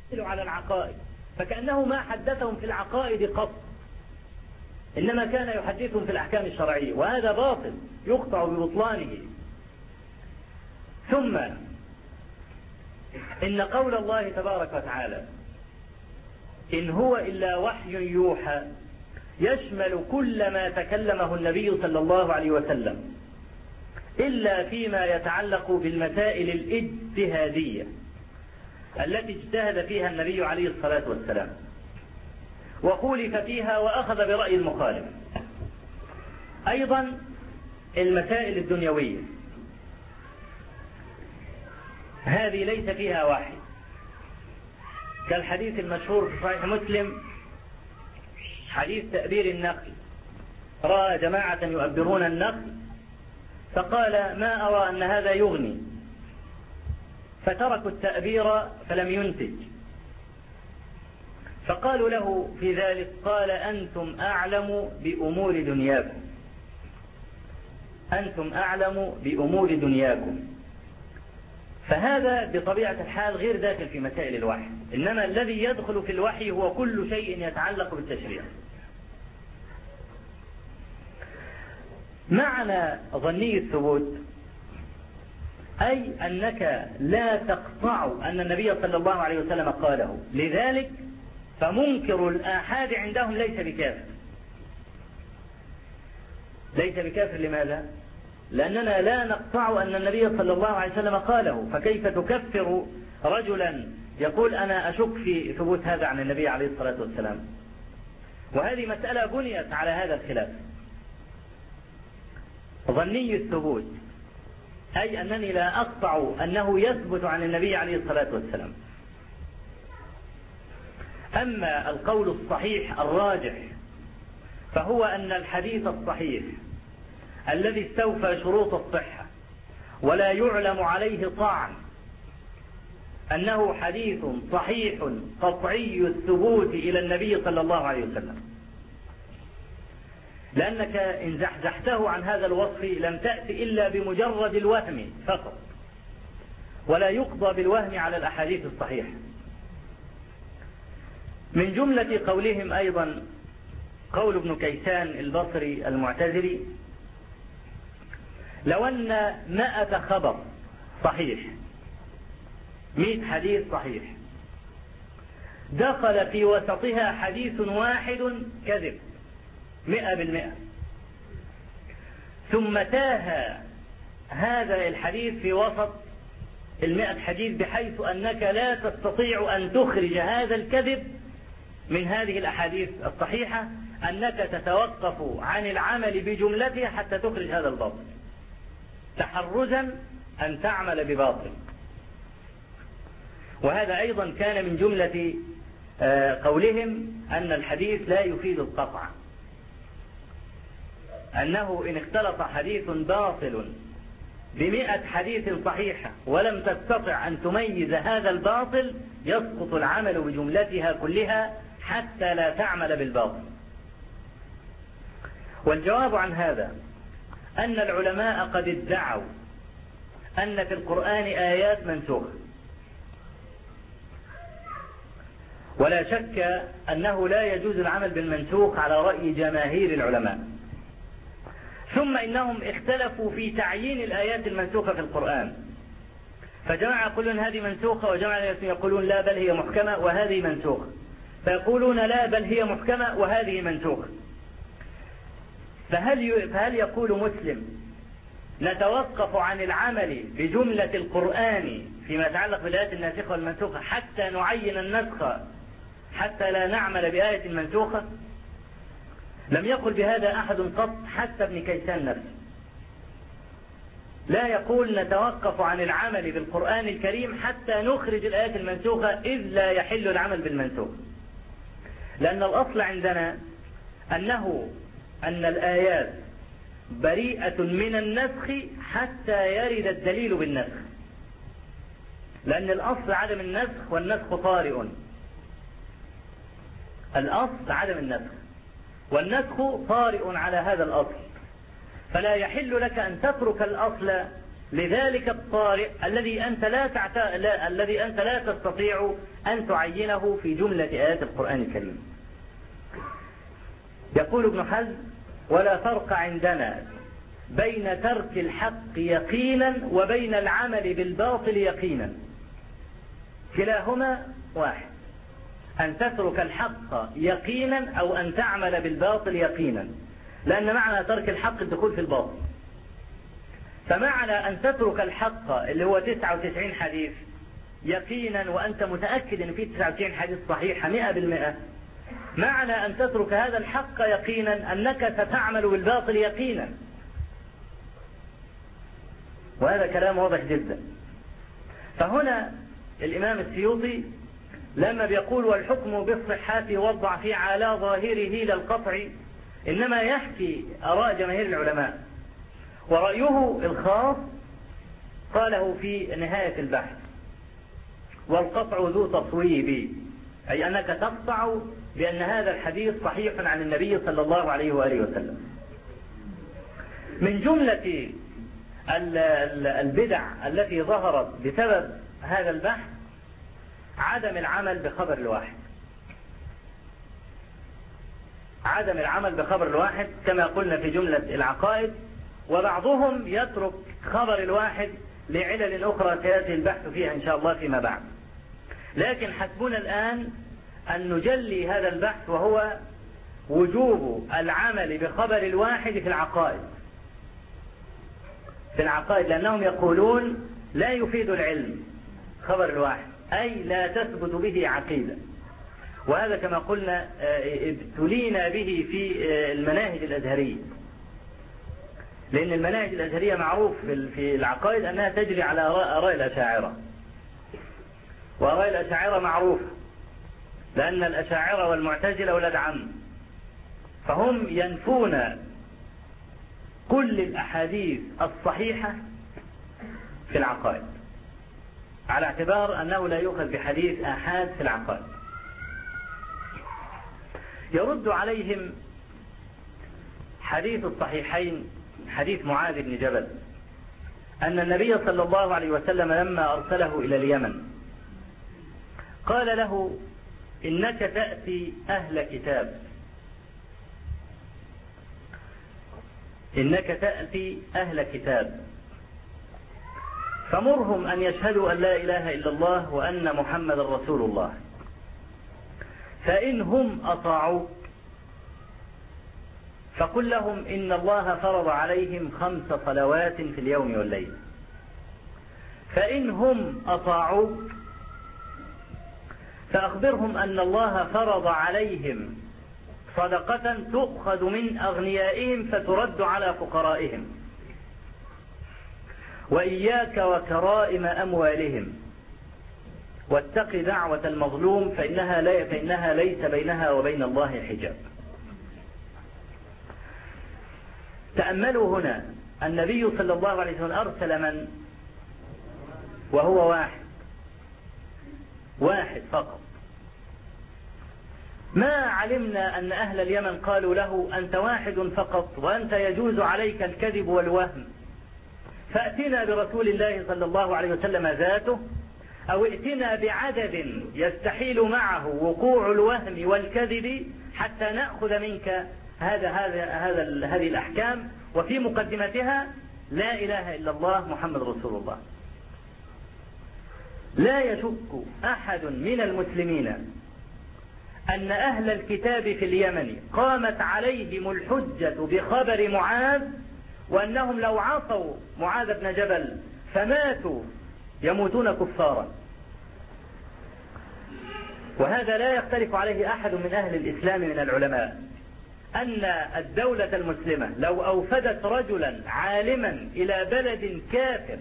على العقائد، فكأنه ما حدثهم في العقائد قط، إنما كان يحدثهم في الأحكام الشرعية، وهذا باطل يقطع ببطلانه. ثم إن قول الله تبارك وتعالى إن هو إلا وحي يوحى يشمل كل ما تكلمه النبي صلى الله عليه وسلم إلا فيما يتعلق بالمسائل الاجتهادية التي اجتهد فيها النبي عليه الصلاة والسلام وخولف فيها وأخذ برأي المخالف. أيضا المسائل الدنيوية هذه ليس فيها وحي، كالحديث المشهور في صحيح مسلم حديث تأبير النخل، رأى جماعة يؤبرون النخل فقال ما أرى أن هذا يغني، فتركوا التأبير فلم ينتج، فقالوا له في ذلك قال أنتم أعلم بأمور دنياكم، أنتم أعلم بأمور دنياكم. فهذا بطبيعة الحال غير داخل في مسائل الوحي، إنما الذي يدخل في الوحي هو كل شيء يتعلق بالتشريع. معنى ظني الثبوت أي أنك لا تقطع أن النبي صلى الله عليه وسلم قاله، لذلك فمنكر الآحاد عندهم ليس بكافر. ليس بكافر لماذا؟ لأننا لا نقطع أن النبي صلى الله عليه وسلم قاله، فكيف تكفر رجلا يقول أنا أشك في ثبوت هذا عن النبي عليه الصلاة والسلام؟ وهذه مسألة بنيت على هذا الخلاف. ظني الثبوت أي أنني لا أقطع أنه يثبت عن النبي عليه الصلاة والسلام. أما القول الصحيح الراجح فهو أن الحديث الصحيح الذي استوفى شروط الصحة ولا يعلم عليه طعن أنه حديث صحيح قطعي الثبوت إلى النبي صلى الله عليه وسلم، لأنك إن زحزحته عن هذا الوصف لم تأتي إلا بمجرد الوهم فقط، ولا يقضى بالوهم على الأحاديث الصحيحة. من جملة قولهم أيضا قول ابن كيسان البصري المعتزلي لو أن 100 خبر صحيح 100 حديث صحيح دخل في وسطها حديث واحد كذب 100%، ثم تاه هذا الحديث في وسط 100 حديث بحيث أنك لا تستطيع أن تخرج هذا الكذب من هذه الأحاديث الصحيحة، أنك تتوقف عن العمل بجملتها حتى تخرج هذا الباطل تحرزا أن تعمل بباطل. وهذا أيضا كان من جملة قولهم أن الحديث لا يفيد القطع، أنه إن اختلط حديث باطل ب100 حديث صحيحة ولم تستطع أن تميز هذا الباطل يسقط العمل بجملتها كلها حتى لا تعمل بالباطل. والجواب عن هذا أن العلماء قد ادعوا أن في القرآن آيات منسوخة، ولا شك أنه لا يجوز العمل بالمنسوخ على رأي جماهير العلماء. ثم إنهم اختلفوا في تعيين الآيات المنسوخة في القرآن، فجماعة يقولون هذه منسوخة، وجماعة يقولون لا بل هي محكمة وهذه منسوخة، فيقولون لا بل هي محكمة وهذه منسوخة. فهل يقول مسلم نتوقف عن العمل بجملة القرآن فيما يتعلق بالآيات الناسخة والمنسوخة حتى نعين النسخ حتى لا نعمل بآية منسوخة؟ لم يقل بهذا أحد قط، حتى ابن كيسان نفسه لا يقول نتوقف عن العمل بالقرآن الكريم حتى نخرج الآيات المنسوخة، إذ لا يحل العمل بالمنسوخ، لأن الأصل عندنا أن الآيات بريئة من النسخ حتى يرد الدليل بالنسخ، لأن الأصل عدم النسخ والنسخ طارئ. الأصل عدم النسخ والنسخ طارئ على هذا الأصل، فلا يحل لك أن تترك الأصل لذلك الطارئ الذي أنت لا تستطيع أن تعينه في جملة آيات القرآن الكريم. يقول ابن حزم: ولا فرق عندنا بين ترك الحق يقينا وبين العمل بالباطل يقينا، كلاهما واحد، أن تترك الحق يقينا أو أن تعمل بالباطل يقينا، لأن معنى ترك الحق الدخول في الباطل. فمعنى أن تترك الحق اللي هو 99 حديث يقينا وأنت متأكد أن فيه 99 حديث صحيحة 100%، معنى أن تترك هذا الحق يقينا أنك ستعمل بالباطل يقينا. وهذا كلام واضح جدا. فهنا الإمام السيوطي لما بيقول: والحكم بالصحة والضعف على ظاهره لا القطع، إنما يحكي آراء جماهير العلماء، ورأيه الخاص قاله في نهاية البحث: والقطع ذو تصويب، أي أنك تقطع بأن هذا الحديث صحيح عن النبي صلى الله عليه وآله وسلم. من جملة البدع التي ظهرت بسبب هذا البحث عدم العمل بخبر الواحد. عدم العمل بخبر الواحد كما قلنا في جملة العقائد، وبعضهم يترك خبر الواحد لعلل أخرى سيأتي البحث فيها إن شاء الله فيما بعد. لكن حسبنا الآن أن نجلي هذا البحث، وهو وجوب العمل بخبر الواحد في العقائد. في العقائد، لأنهم يقولون لا يفيد العلم خبر الواحد، أي لا تثبت به عقيدة. وهذا كما قلنا ابتلينا به في المناهج الأزهرية، لأن المناهج الأزهرية معروف في العقائد أنها تجري على آراء الأشاعرة، وآراء الأشاعرة معروفة، لأن الأشاعرة والمعتزلة أولاد عم، فهم ينفون كل الأحاديث الصحيحة في العقائد، على اعتبار أنه لا يؤخذ بحديث آحاد في العقائد. يرد عليهم حديث الصحيحين، حديث معاذ بن جبل، أن النبي صلى الله عليه وسلم لما أرسله إلى اليمن قال له: إنك تأتي أهل كتاب، إنك تأتي أهل كتاب، فمرهم أن يشهدوا أن لا إله إلا الله وأن محمد رسول الله، فإن هم أطاعوك فقل لهم إن الله فرض عليهم 5 صلوات في اليوم والليل، فإن هم أطاعوك فأخبرهم أن الله فرض عليهم صدقة تؤخذ من أغنيائهم فترد على فقرائهم، وإياك وكرائم أموالهم، واتق دعوة المظلوم فإنها ليس بينها وبين الله حجاب. تأملوا هنا، النبي صلى الله عليه وسلم أرسل من؟ وهو واحد فقط. ما علمنا أن أهل اليمن قالوا له: أنت واحد فقط وأنت يجوز عليك الكذب والوهم، فأتنا برسول الله صلى الله عليه وسلم ذاته، أو ائتنا بعدد يستحيل معه وقوع الوهم والكذب حتى نأخذ منك هذه الأحكام، وفي مقدمتها لا إله إلا الله محمد رسول الله. لا يشك أحد من المسلمين أن أهل الكتاب في اليمن قامت عليهم الحجة بخبر معاذ، وأنهم لو عصوا معاذ بن جبل فماتوا يموتون كفارا. وهذا لا يختلف عليه أحد من أهل الإسلام من العلماء، أن الدولة المسلمة لو أوفدت رجلا عالما إلى بلد كافر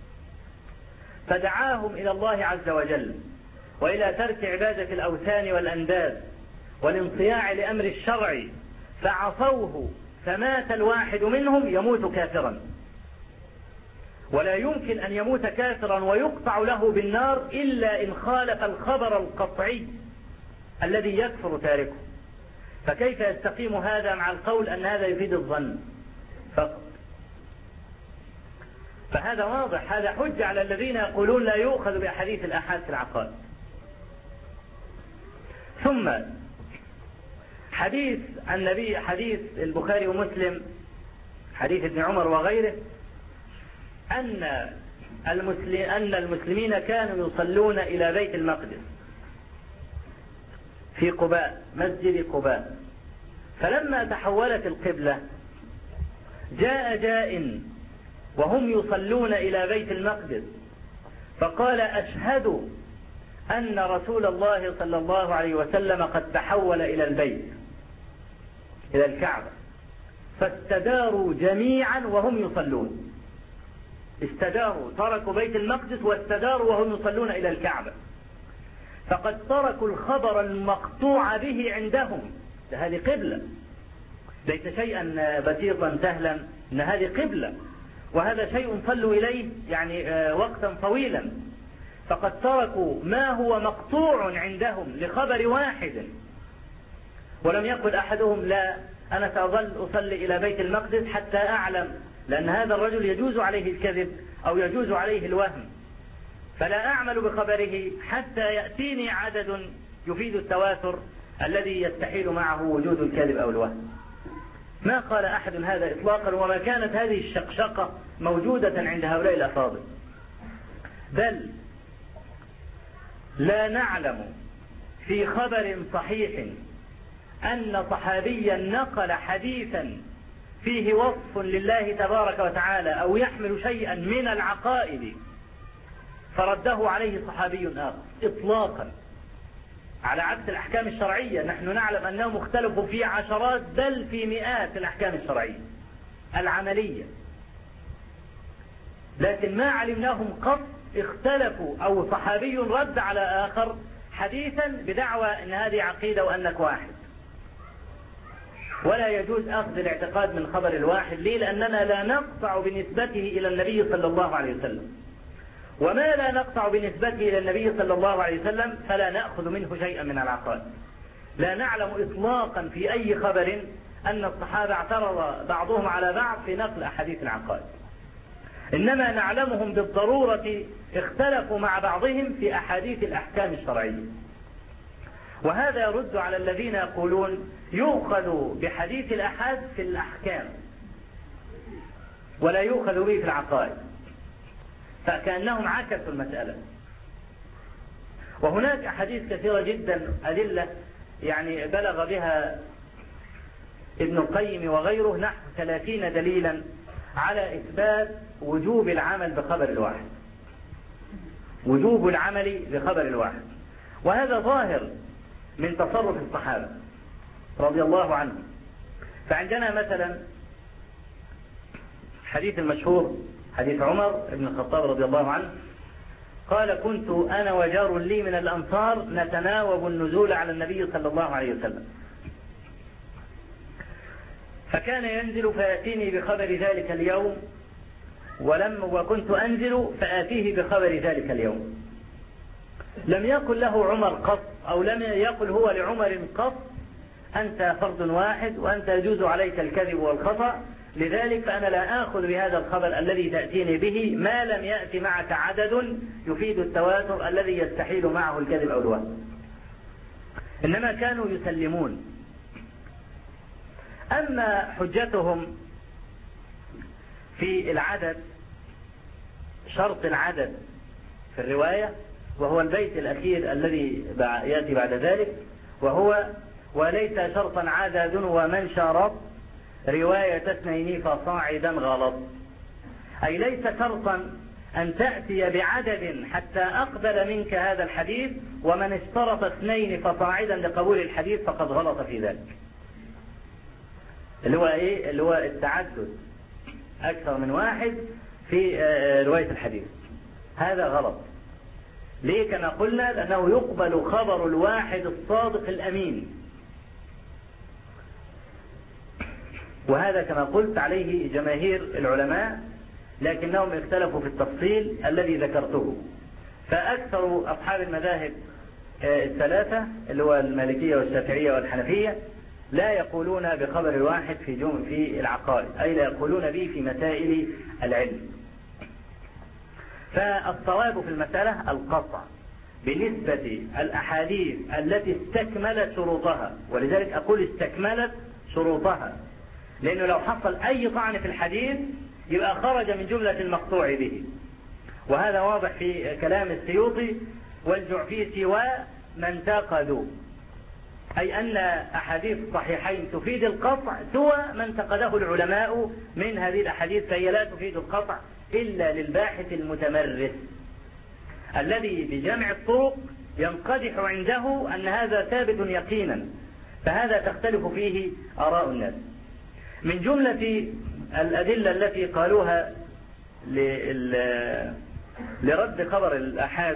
فدعاهم إلى الله عز وجل وإلى ترك عبادة الأوثان والأنداد والانصياع لأمر الشرع، فعصوه فمات الواحد منهم، يموت كافرا. ولا يمكن أن يموت كافرا ويقطع له بالنار إلا إن خالف الخبر القطعي الذي يكفر تاركه. فكيف يستقيم هذا مع القول أن هذا يفيد الظن فقط؟ فهذا واضح، هذا حجة على الذين يقولون لا يؤخذ بأحاديث الآحاد في العقائد. ثم حديث النبي، حديث البخاري ومسلم، حديث ابن عمر وغيره، أن المسلمين كانوا يصلون إلى بيت المقدس في قباء، مسجد قباء، فلما تحولت القبلة جاء جاء وهم يصلون إلى بيت المقدس فقال: أشهد أن رسول الله صلى الله عليه وسلم قد تحول إلى البيت، إلى الكعبة. فاستداروا جميعا وهم يصلون، استداروا، تركوا بيت المقدس واستداروا وهم يصلون إلى الكعبة، فقد تركوا الخبر المقطوع به عندهم. هذه قبلة، ليس شيئا بسيطا سهلا، إن هذه قبلة وهذا شيء صلوا إليه يعني وقتا طويلا، فقد تركوا ما هو مقطوع عندهم لخبر واحد. ولم يقل أحدهم: لا، أنا سأظل أصلي إلى بيت المقدس حتى أعلم، لأن هذا الرجل يجوز عليه الكذب أو يجوز عليه الوهم، فلا أعمل بخبره حتى يأتيني عدد يفيد التواتر الذي يستحيل معه وجود الكذب أو الوهم. ما قال أحد هذا إطلاقا، وما كانت هذه الشقشقة موجودة عند هؤلاء الأفاضل. بل لا نعلم في خبر صحيح أن صحابيا نقل حديثا فيه وصف لله تبارك وتعالى أو يحمل شيئا من العقائد فرده عليه صحابي آخر إطلاقا، على عكس الأحكام الشرعية. نحن نعلم أنهم اختلفوا في عشرات بل في مئات الأحكام الشرعية العملية، لكن ما علمناهم قط اختلفوا أو صحابي رد على آخر حديثا بدعوى أن هذه عقيدة وأنك واحد. ولا يجوز أخذ الاعتقاد من خبر الواحد. ليه؟ لأننا لا نقطع بنسبته إلى النبي صلى الله عليه وسلم، وما لا نقطع بنسبته إلى النبي صلى الله عليه وسلم فلا نأخذ منه شيئا من العقائد. لا نعلم إطلاقا في أي خبر أن الصحابة اعترض بعضهم على بعض في نقل أحاديث العقائد، إنما نعلمهم بالضرورة اختلفوا مع بعضهم في أحاديث الأحكام الشرعية. وهذا يرد على الذين يقولون يؤخذ بحديث الأحاد في الأحكام ولا يؤخذ به في العقائد، فكأنهم عكسوا المسألة. وهناك أحاديث كثيرة جدا أدلة يعني بلغ بها ابن القيم وغيره نحو 30 دليلا على إثبات وجوب العمل بخبر الواحد، وجوب العمل بخبر الواحد. وهذا ظاهر من تصرف الصحابة رضي الله عنهم. فعندنا مثلا حديث المشهور حديث عمر بن الخطاب رضي الله عنه قال: كنت أنا وجار لي من الأنصار نتناوب النزول على النبي صلى الله عليه وسلم، فكان ينزل فيأتيني بخبر ذلك اليوم، وكنت أنزل فآتيه بخبر ذلك اليوم. لم يقل له عمر قط أو لم يقل هو لعمر قط: أنت فرد واحد وأنت يجوز عليك الكذب والخطأ، لذلك فأنا لا آخذ بهذا الخبر الذي تأتيني به ما لم يأتي معك عدد يفيد التواتر الذي يستحيل معه الكذب أو الوهم. إنما كانوا يسلمون. أما حجتهم في العدد، شرط العدد في الرواية وهو البيت الأخير الذي يأتي بعد ذلك، وهو: وليس شرطا عدد ومن شرط رواية اثنين فصاعدا غلط. أي ليس شرطا أن تأتي بعدد حتى أقبل منك هذا الحديث، ومن اشترط اثنين فصاعدا لقبول الحديث فقد غلط في ذلك. اللي هو إيه؟ اللي هو التعدد أكثر من واحد في رواية الحديث، هذا غلط. ليه؟ كما قلنا لأنه يقبل خبر الواحد الصادق الأمين، وهذا كما قلت عليه جماهير العلماء، لكنهم اختلفوا في التفصيل الذي ذكرته. فأكثر أصحاب المذاهب الثلاثة اللي هو المالكية والشافعية والحنفية لا يقولون بخبر الواحد في العقائد، أي لا يقولون به في مسائل العلم. فالصواب في المسألة القطع بنسبة الأحاديث التي استكملت شروطها، ولذلك أقول استكملت شروطها، لأنه لو حصل أي طعن في الحديث يبقى خرج من جملة المقطوع به، وهذا واضح في كلام السيوطي والجعفيسي ومن انتقدوا، أي أن أحاديث الصحيحين تفيد القطع سوى ما انتقده العلماء من هذه الأحاديث، فهي لا تفيد القطع إلا للباحث المتمرس الذي بجمع الطرق ينقدح عنده أن هذا ثابت يقينا، فهذا تختلف فيه آراء الناس. من جملة الأدلة التي قالوها لرد خبر الآحاد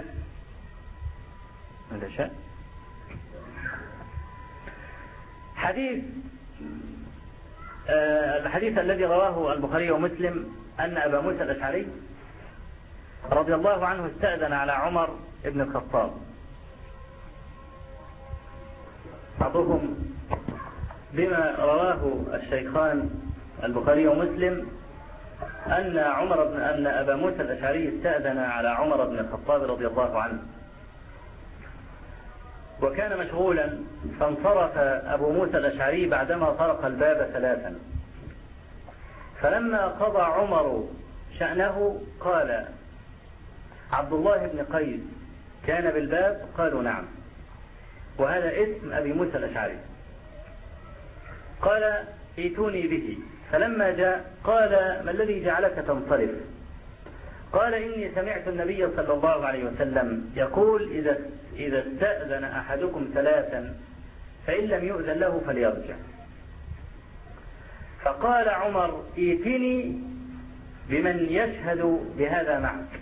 الحديث الذي رواه البخاري ومسلم أن أبا موسى الأشعري رضي الله عنه استأذن على عمر بن الخطاب. بعضهم بما رواه الشيخان البخاري ومسلم أن أبا موسى الأشعري استأذن على عمر بن الخطاب رضي الله عنه، وكان مشغولا، فانصرف أبو موسى الأشعري بعدما طرق الباب ثلاثا، فلما قضى عمر شأنه قال: عبد الله بن قيس كان بالباب؟ قالوا: نعم. وهذا اسم أبي موسى الأشعري. قال: ائتوني به. فلما جاء قال: ما الذي جعلك تنصرف؟ قال: إني سمعت النبي صلى الله عليه وسلم يقول: إذا استأذن أحدكم ثلاثا فإن لم يؤذن له فليرجع. فقال عمر: ائتني بمن يشهد بهذا معك.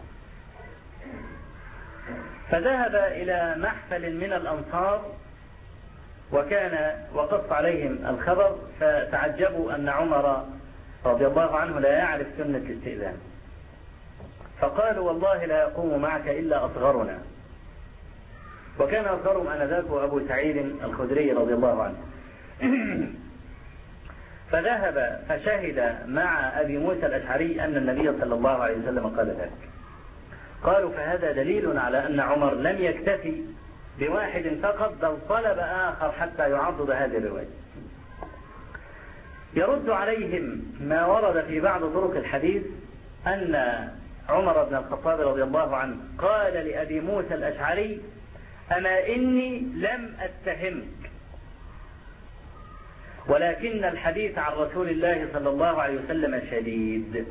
فذهب إلى محفل من الأنصار وقص عليهم الخبر، فتعجبوا أن عمر رضي الله عنه لا يعرف سنة الاستئذان، فقالوا: والله لا يقوم معك إلا أصغرنا. وكان أصغرهم آنذاك أبو سعيد الخدري رضي الله عنه. فذهب فشهد مع أبي موسى الأشعري أن النبي صلى الله عليه وسلم قال ذلك. قالوا: فهذا دليل على أن عمر لم يكتفي بواحد فقط، بل طلب آخر حتى يعضد هذه الرواية. يرد عليهم ما ورد في بعض طرق الحديث أن عمر بن الخطاب رضي الله عنه قال لأبي موسى الأشعري: أما إني لم أتهمك، ولكن الحديث عن رسول الله صلى الله عليه وسلم شديد.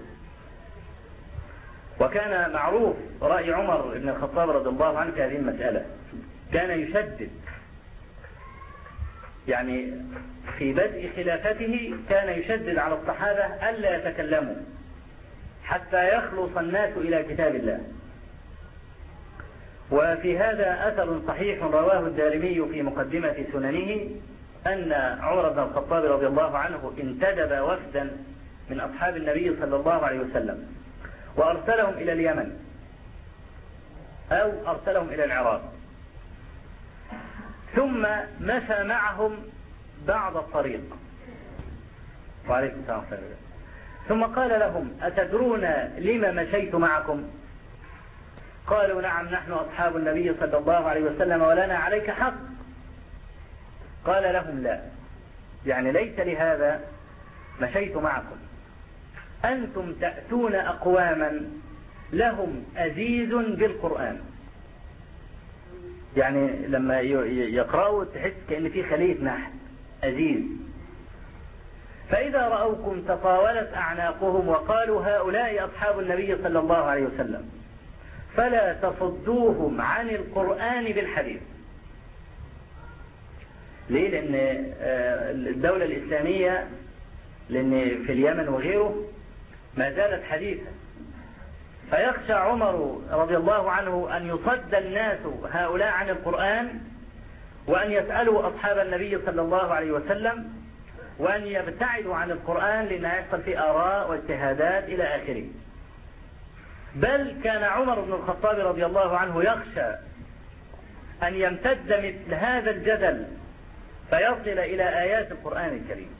وكان معروف رأي عمر بن الخطاب رضي الله عنه في هذه المسألة، كان يشدد، يعني في بدء خلافته كان يشدد على الصحابة ألا يتكلموا حتى يخلص الناس إلى كتاب الله. وفي هذا أثر صحيح رواه الدارمي في مقدمة سننه أن عمر بن الخطاب رضي الله عنه انتدب وفدا من أصحاب النبي صلى الله عليه وسلم وأرسلهم إلى اليمن أو أرسلهم إلى العراق، ثم مشى معهم بعض الطريق، وعليكم السلام ورحمة الله، ثم قال لهم: أتدرون لما مشيت معكم؟ قالوا: نعم، نحن أصحاب النبي صلى الله عليه وسلم ولنا عليك حق. قال لهم: لا، يعني ليس لهذا مشيت معكم، أنتم تأتون أقواما لهم أزيز بالقرآن، يعني لما يقرأوا تحس كأن في خلية نحل أزيز، فإذا رأوكم تطاولت أعناقهم وقالوا: هؤلاء أصحاب النبي صلى الله عليه وسلم، فلا تصدوهم عن القرآن بالحديث. ليه؟ لأن الدولة الإسلامية، لأن في اليمن وغيره ما زالت حديثة، فيخشى عمر رضي الله عنه أن يصد الناس هؤلاء عن القرآن، وأن يسألوا أصحاب النبي صلى الله عليه وسلم، وأن يبتعدوا عن القرآن لأنه يحصل فيه آراء واجتهادات إلى آخره. بل كان عمر بن الخطاب رضي الله عنه يخشى أن يمتد مثل هذا الجدل فيصل إلى آيات القرآن الكريم.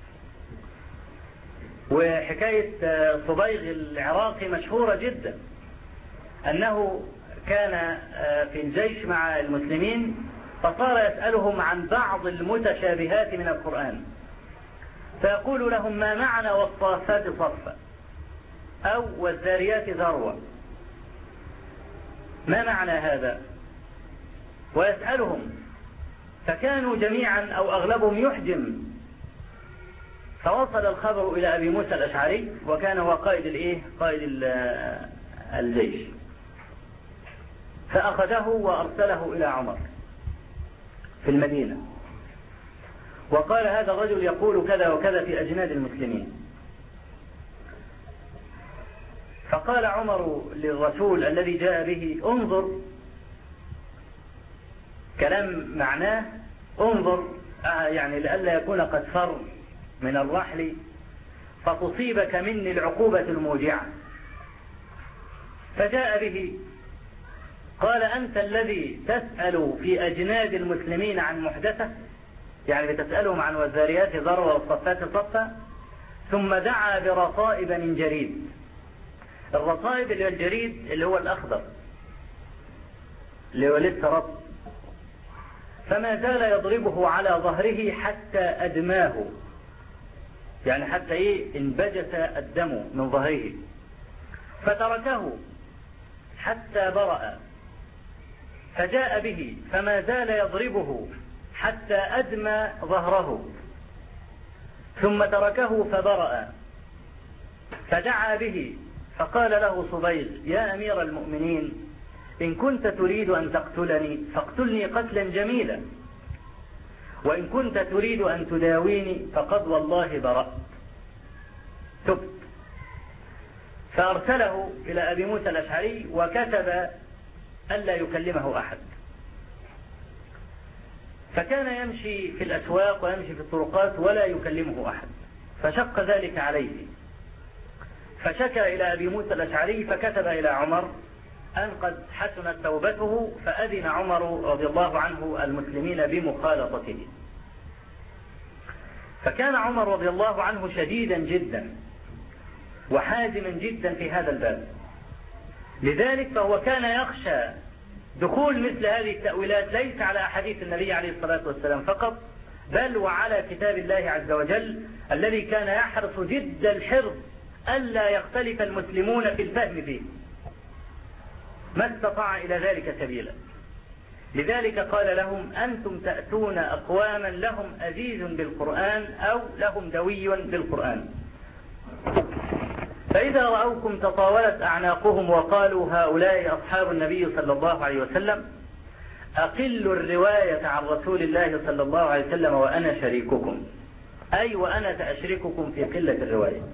وحكاية صبيغ العراقي مشهورة جدا، أنه كان في الجيش مع المسلمين، فصار يسألهم عن بعض المتشابهات من القرآن، فيقول لهم: ما معنى والصافات صفا، أو والذاريات ذروة، ما معنى هذا؟ ويسألهم، فكانوا جميعا أو أغلبهم يحجم. فوصل الخبر إلى أبي موسى الأشعري، وكان هو قائد الجيش، فأخذه وأرسله إلى عمر في المدينة، وقال: هذا الرجل يقول كذا وكذا في أجناد المسلمين. فقال عمر للرسول الذي جاء به: انظر، كلام معناه انظر، يعني لئلا يكون قد فر من الرحل فتصيبك مني العقوبة الموجعة. فجاء به، قال: أنت الذي تسأل في أجناد المسلمين عن محدثة، يعني بتسألهم عن والذاريات ذروة والصفات صفا. ثم دعا برصائب من جريد. الرصائب اللي هو الجريد اللي هو الأخضر اللي هو لسه رطب، فما زال يضربه على ظهره حتى أدماه، يعني حتى انبجس الدم من ظهره، فتركه حتى برأ، فجاء به فما زال يضربه حتى أدمى ظهره، ثم تركه فبرأ، فدعا به فقال له صبيغ: يا أمير المؤمنين، إن كنت تريد أن تقتلني فاقتلني قتلا جميلا، وإن كنت تريد أن تداويني فقد والله برأت، تبت. فأرسله إلى أبي موسى الأشعري وكتب ألا يكلمه أحد. فكان يمشي في الأسواق ويمشي في الطرقات ولا يكلمه أحد، فشق ذلك عليه، فشكى إلى أبي موسى الأشعري فكتب إلى عمر أن قد حسنت توبته، فأذن عمر رضي الله عنه المسلمين بمخالطته. فكان عمر رضي الله عنه شديدا جدا وحازما جدا في هذا الباب، لذلك فهو كان يخشى دخول مثل هذه التأويلات ليس على أحاديث النبي عليه الصلاة والسلام فقط، بل وعلى كتاب الله عز وجل الذي كان يحرص جد الحرص ألا يختلف المسلمون في الفهم فيه، ما استطاع إلى ذلك سبيلا. لذلك قال لهم: أنتم تأتون أقواما لهم أزيز بالقرآن أو لهم دوي بالقرآن، فإذا رأوكم تطاولت أعناقهم وقالوا هؤلاء أصحاب النبي صلى الله عليه وسلم، أقلوا الرواية عن رسول الله صلى الله عليه وسلم وأنا شريككم، أي وأنا سأشرككم في قلة الرواية.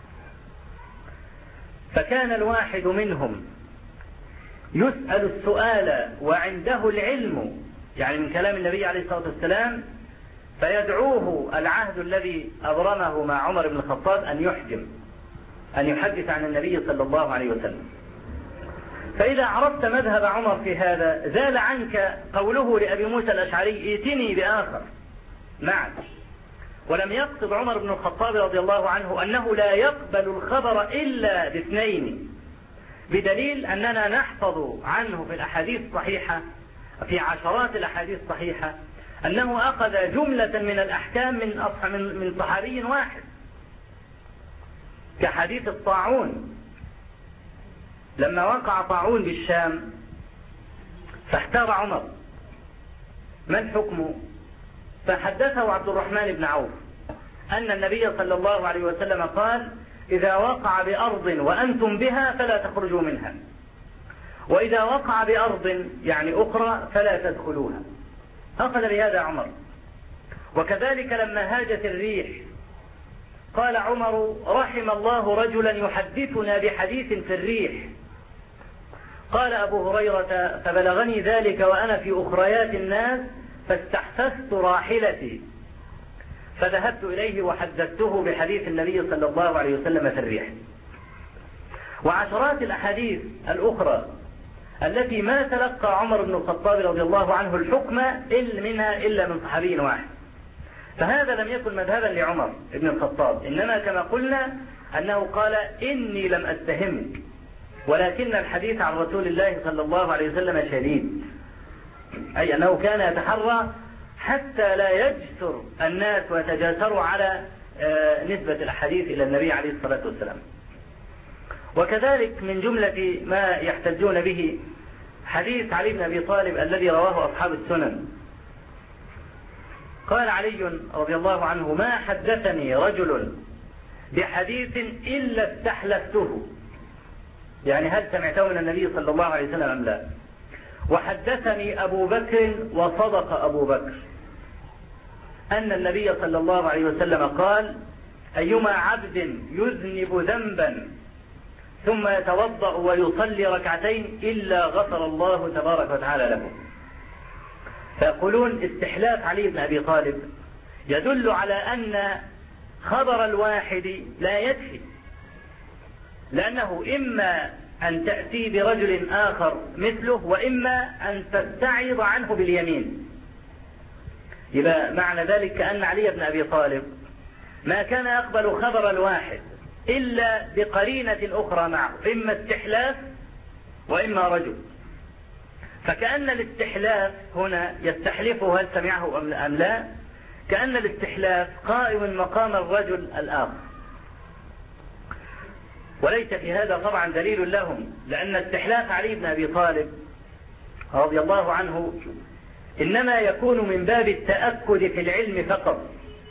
فكان الواحد منهم يسأل السؤال وعنده العلم، يعني من كلام النبي عليه الصلاة والسلام، فيدعوه العهد الذي أبرمه مع عمر بن الخطاب أن يحجم، أن يحدث عن النبي صلى الله عليه وسلم. فإذا عرفت مذهب عمر في هذا زال عنك قوله لأبي موسى الأشعري: ائتني بآخر معك. ولم يقصد عمر بن الخطاب رضي الله عنه أنه لا يقبل الخبر إلا باثنين، بدليل أننا نحفظ عنه في الأحاديث الصحيحة، في عشرات الأحاديث الصحيحة، أنه أخذ جملة من الأحكام من صحابي واحد، كحديث الطاعون. لما وقع طاعون بالشام فاحتار عمر ما الحكم، فحدثه عبد الرحمن بن عوف أن النبي صلى الله عليه وسلم قال: إذا وقع بأرض وأنتم بها فلا تخرجوا منها، وإذا وقع بأرض يعني أخرى فلا تدخلوها. أخذ بهذا عمر. وكذلك لما هاجت الريح قال عمر: رحم الله رجلا يحدثنا بحديث في الريح. قال أبو هريرة: فبلغني ذلك وأنا في أخريات الناس فاستحسست راحلتي فذهبت إليه وحدثته بحديث النبي صلى الله عليه وسلم في الريح. وعشرات الأحاديث الأخرى التي ما تلقى عمر بن الخطاب رضي الله عنه الحكم منها إلا من صحابي واحد. فهذا لم يكن مذهبا لعمر بن الخطاب، إنما كما قلنا أنه قال: إني لم أتهمك ولكن الحديث عن رسول الله صلى الله عليه وسلم شديد، أي أنه كان يتحرى حتى لا يجسر الناس ويتجاسروا على نسبة الأحاديث إلى النبي عليه الصلاة والسلام. وكذلك من جملة ما يحتجون به حديث علي بن أبي طالب الذي رواه أصحاب السنن. قال علي رضي الله عنه: ما حدثني رجل بحديث إلا استحلفته، يعني هل سمعته من النبي صلى الله عليه وسلم أم لا؟ وحدثني أبو بكر وصدق أبو بكر أن النبي صلى الله عليه وسلم قال: أيما عبد يذنب ذنبا ثم يتوضأ ويصلي ركعتين إلا غفر الله تبارك وتعالى له. فيقولون استحلاف علي بن أبي طالب يدل على أن خبر الواحد لا يكفي، لأنه إما أن تأتي برجل آخر مثله وإما أن تستعيض عنه باليمين. يبقى معنى ذلك كأن علي بن أبي طالب ما كان يقبل خبر الواحد إلا بقرينة أخرى معه، إما استحلاف وإما رجل. فكأن الاستحلاف هنا يستحلفه هل سمعه أم لا، كأن الاستحلاف قائم مقام الرجل الآخر. وليس في هذا طبعا دليل لهم، لأن استحلاف علي بن أبي طالب رضي الله عنه إنما يكون من باب التأكد في العلم فقط،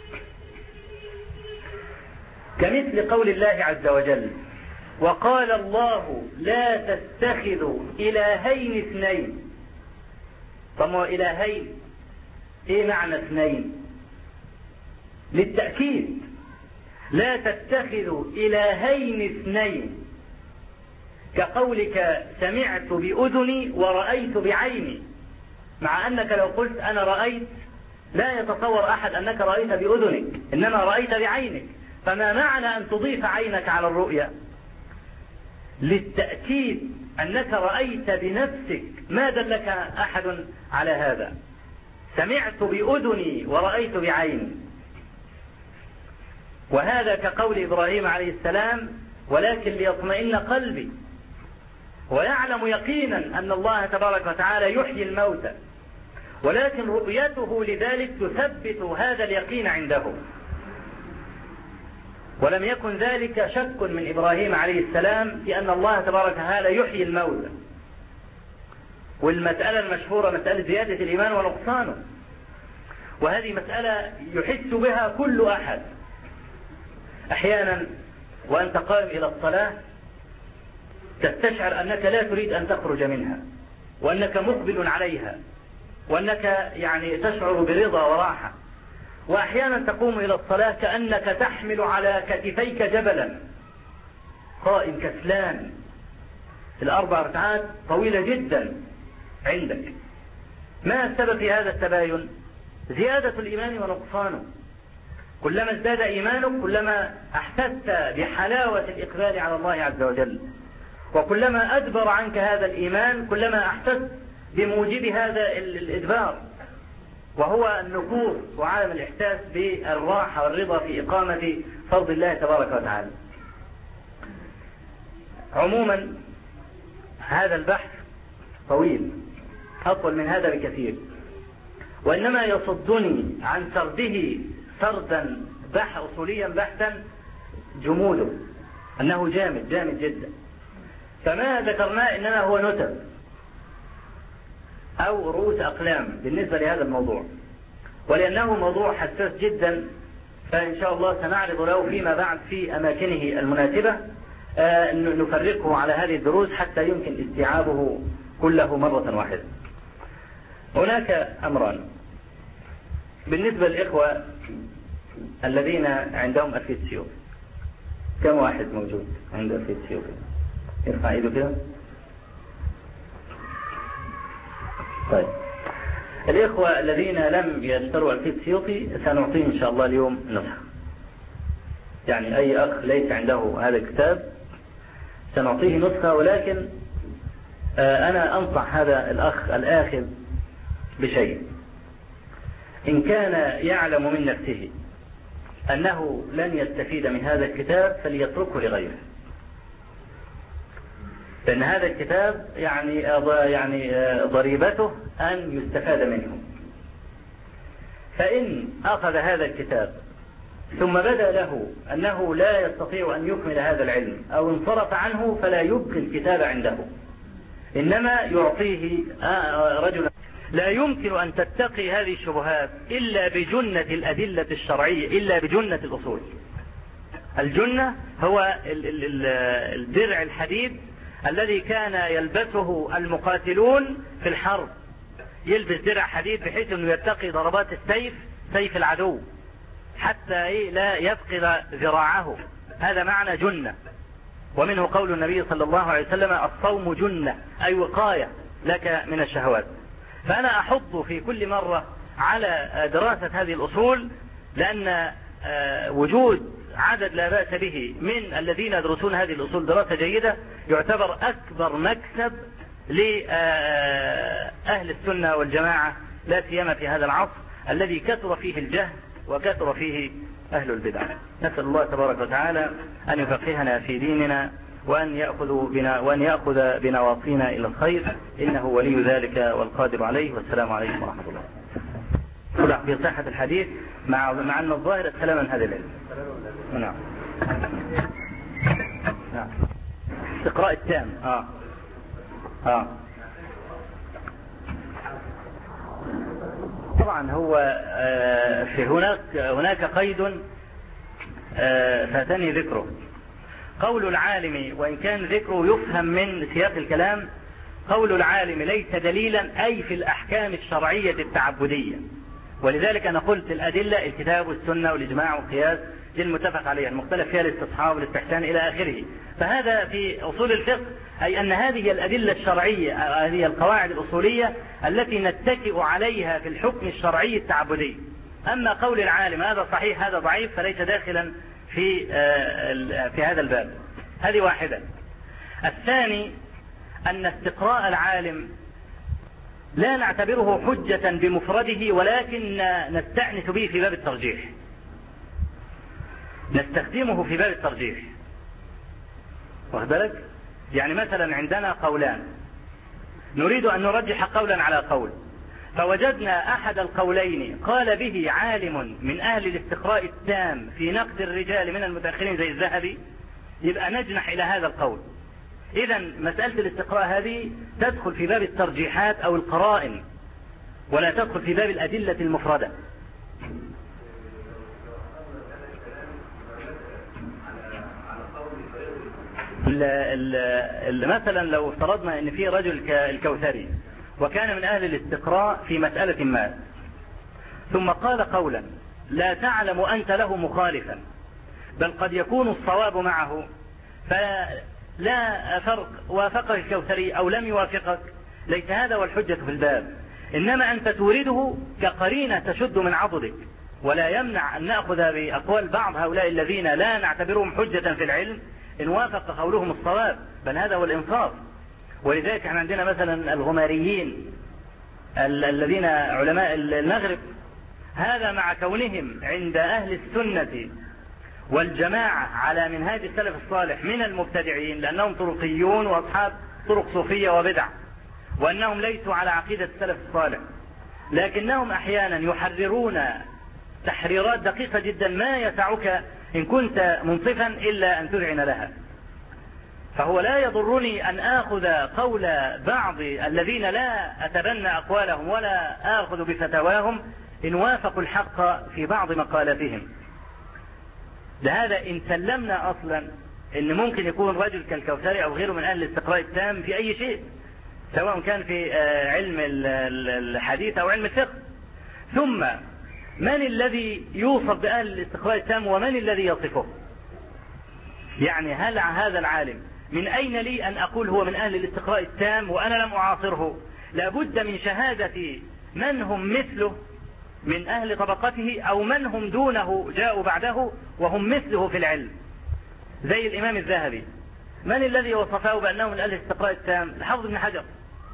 كمثل قول الله عز وجل: وقال الله لا تتخذوا إلهين اثنين. طب إلهين إيه معنى اثنين؟ للتأكيد، لا تتخذوا إلهين اثنين، كقولك سمعت بأذني ورأيت بعيني، مع أنك لو قلت أنا رأيت لا يتصور أحد أنك رأيت بأذنك، إنما رأيت بعينك. فما معنى أن تضيف عينك على الرؤية؟ للتأكيد أنك رأيت بنفسك، ما دلك أحد على هذا؟ سمعت بأذني ورأيت بعيني. وهذا كقول إبراهيم عليه السلام: ولكن ليطمئن قلبي. ويعلم يقينا أن الله تبارك وتعالى يحيي الموتى، ولكن رؤيته لذلك تثبت هذا اليقين عنده. ولم يكن ذلك شك من إبراهيم عليه السلام في أن الله تبارك وتعالى يحيي الموتى. والمسألة المشهورة مسألة زيادة الإيمان ونقصانه، وهذه مسألة يحس بها كل أحد. أحيانا وأنت قائم إلى الصلاة تستشعر أنك لا تريد أن تخرج منها، وأنك مقبل عليها، وأنك يعني تشعر برضا وراحة. وأحيانا تقوم إلى الصلاة كأنك تحمل على كتفيك جبلا، قائم كسلان. الأربع ركعات طويلة جدا عندك. ما السبب في هذا التباين؟ زيادة الإيمان ونقصانه. كلما ازداد إيمانك كلما أحسست بحلاوة الإقبال على الله عز وجل، وكلما أدبر عنك هذا الإيمان كلما أحسست بموجب هذا الإدبار، وهو النفور وعالم الإحساس بالراحة والرضا في إقامة فرض الله تبارك وتعالى. عموما هذا البحث طويل أطول من هذا بكثير، وإنما يصدني عن سرده سردا أصوليا بحثا جموده، أنه جامد جدا. فما ذكرناه إنما هو نتب أو رؤوس أقلام بالنسبة لهذا الموضوع، ولأنه موضوع حساس جدا، فإن شاء الله سنعرض له فيما بعد في أماكنه المناسبة، نفرقه على هذه الدروس حتى يمكن استيعابه كله مرة واحدة. هناك أمران بالنسبة للإخوة الذين عندهم ألفية سيوف. كم واحد موجود عنده ألفية سيوف؟ يرفع ايده كده. طيب، الإخوة الذين لم يشتروا ألفية سيوطي سنعطيهم إن شاء الله اليوم نسخة. يعني أي أخ ليس عنده هذا الكتاب سنعطيه نسخة، ولكن أنا أنصح هذا الأخ الآخذ بشيء: إن كان يعلم من نفسه أنه لن يستفيد من هذا الكتاب فليتركه لغيره. لأن هذا الكتاب يعني ضريبته أن يستفاد منه. فإن أخذ هذا الكتاب ثم بدا له أنه لا يستطيع أن يكمل هذا العلم أو انصرف عنه فلا يبقي الكتاب عنده، إنما يعطيه رجلا. لا يمكن أن تتقي هذه الشبهات إلا بجنة الأدلة الشرعية، إلا بجنة الأصول. الجنة هو الدرع الحديد الذي كان يلبسه المقاتلون في الحرب، يلبس درع حديد بحيث أنه يتقي ضربات السيف، سيف العدو، حتى لا يفقد ذراعه. هذا معنى جنة. ومنه قول النبي صلى الله عليه وسلم: الصوم جنة، أي وقاية لك من الشهوات. فأنا أحض في كل مرة على دراسة هذه الأصول، لأن وجود عدد لا بأس به من الذين يدرسون هذه الأصول دراسة جيدة يعتبر أكبر مكسب لأهل السنة والجماعة، لا سيما في هذا العصر الذي كثر فيه الجهل وكثر فيه أهل البدع. نسأل الله تبارك وتعالى أن يفقهنا في ديننا وأن يأخذ بنواصينا إلى الخير، إنه ولي ذلك والقادر عليه. والسلام عليكم ورحمة الله. في صحة الحديث مع أن الظاهر السلام من هذا العلم. نعم. استقراء التام. طبعا هو في هناك قيد فاتني ذكره. قول العالم، وإن كان ذكره يفهم من سياق الكلام، قول العالم ليس دليلا أي في الأحكام الشرعية التعبدية. ولذلك أنا قلت الأدلة الكتاب والسنة والإجماع والقياس دي المتفق عليها، المختلف فيها الاستصحاب والاستحسان إلى آخره. فهذا في أصول الفقه، أي أن هذه الأدلة الشرعية، هذه القواعد الأصولية التي نتكئ عليها في الحكم الشرعي التعبدي. أما قول العالم هذا صحيح هذا ضعيف فليس داخلا في هذا الباب. هذه واحدة. الثاني أن استقراء العالم لا نعتبره حجة بمفرده، ولكن نستأنس به في باب الترجيح، نستخدمه في باب الترجيح. واخد بالك؟ يعني مثلا عندنا قولان نريد أن نرجح قولا على قول، فوجدنا أحد القولين قال به عالم من أهل الاستقراء التام في نقد الرجال من المتأخرين زي الذهبي، يبقى نجنح إلى هذا القول. إذا مسألة الاستقراء هذه تدخل في باب الترجيحات أو القرائن، ولا تدخل في باب الأدلة المفردة. مثلا لو افترضنا ان في رجل الكوثري وكان من اهل الاستقراء في مسألة ما، ثم قال قولا لا تعلم انت له مخالفا، بل قد يكون الصواب معه، فلا فرق وافقك الكوثري او لم يوافقك، ليس هذا والحجة في الباب، انما انت تورده كقرينة تشد من عضدك. ولا يمنع ان نأخذ باقوال بعض هؤلاء الذين لا نعتبرهم حجة في العلم إن وافق قولهم الصواب، بل هذا هو الإنصاف. ولذلك احنا عندنا مثلا الغماريين الذين علماء المغرب، هذا مع كونهم عند أهل السنة والجماعة على منهاج السلف الصالح من المبتدعين، لأنهم طرقيون وأصحاب طرق صوفية وبدع، وأنهم ليسوا على عقيدة السلف الصالح، لكنهم أحيانا يحررون تحريرات دقيقة جدا ما يسعك إن كنت منصفا إلا أن تذعن لها. فهو لا يضرني أن آخذ قول بعض الذين لا أتبنى أقوالهم ولا آخذ بفتواهم إن وافقوا الحق في بعض مقالاتهم. لهذا إن سلمنا أصلا إن ممكن يكون رجل كالكوثري أو غيره من أهل الاستقراء التام في أي شيء، سواء كان في علم الحديث أو علم الفقه، ثم من الذي يوصف بأهل الاستقراء التام ومن الذي يصفه؟ يعني هل هذا العالم من أين لي أن أقول هو من أهل الاستقراء التام وأنا لم أعاصره؟ لابد من شهادة من هم مثله من أهل طبقته أو من هم دونه جاءوا بعده وهم مثله في العلم، زي الإمام الذهبي. من الذي وصفه بأنه من أهل الاستقراء التام؟ الحافظ بن حجر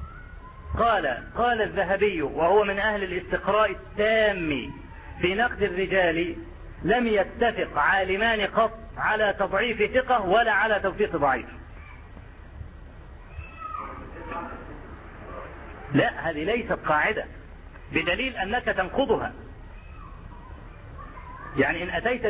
قال الذهبي وهو من أهل الاستقراء التام في نقد الرجال لم يتفق عالمان قط على تضعيف ثقة ولا على توثيق ضعيف. لا، هذه ليست قاعدة، بدليل أنك تنقضها. يعني إن أتيت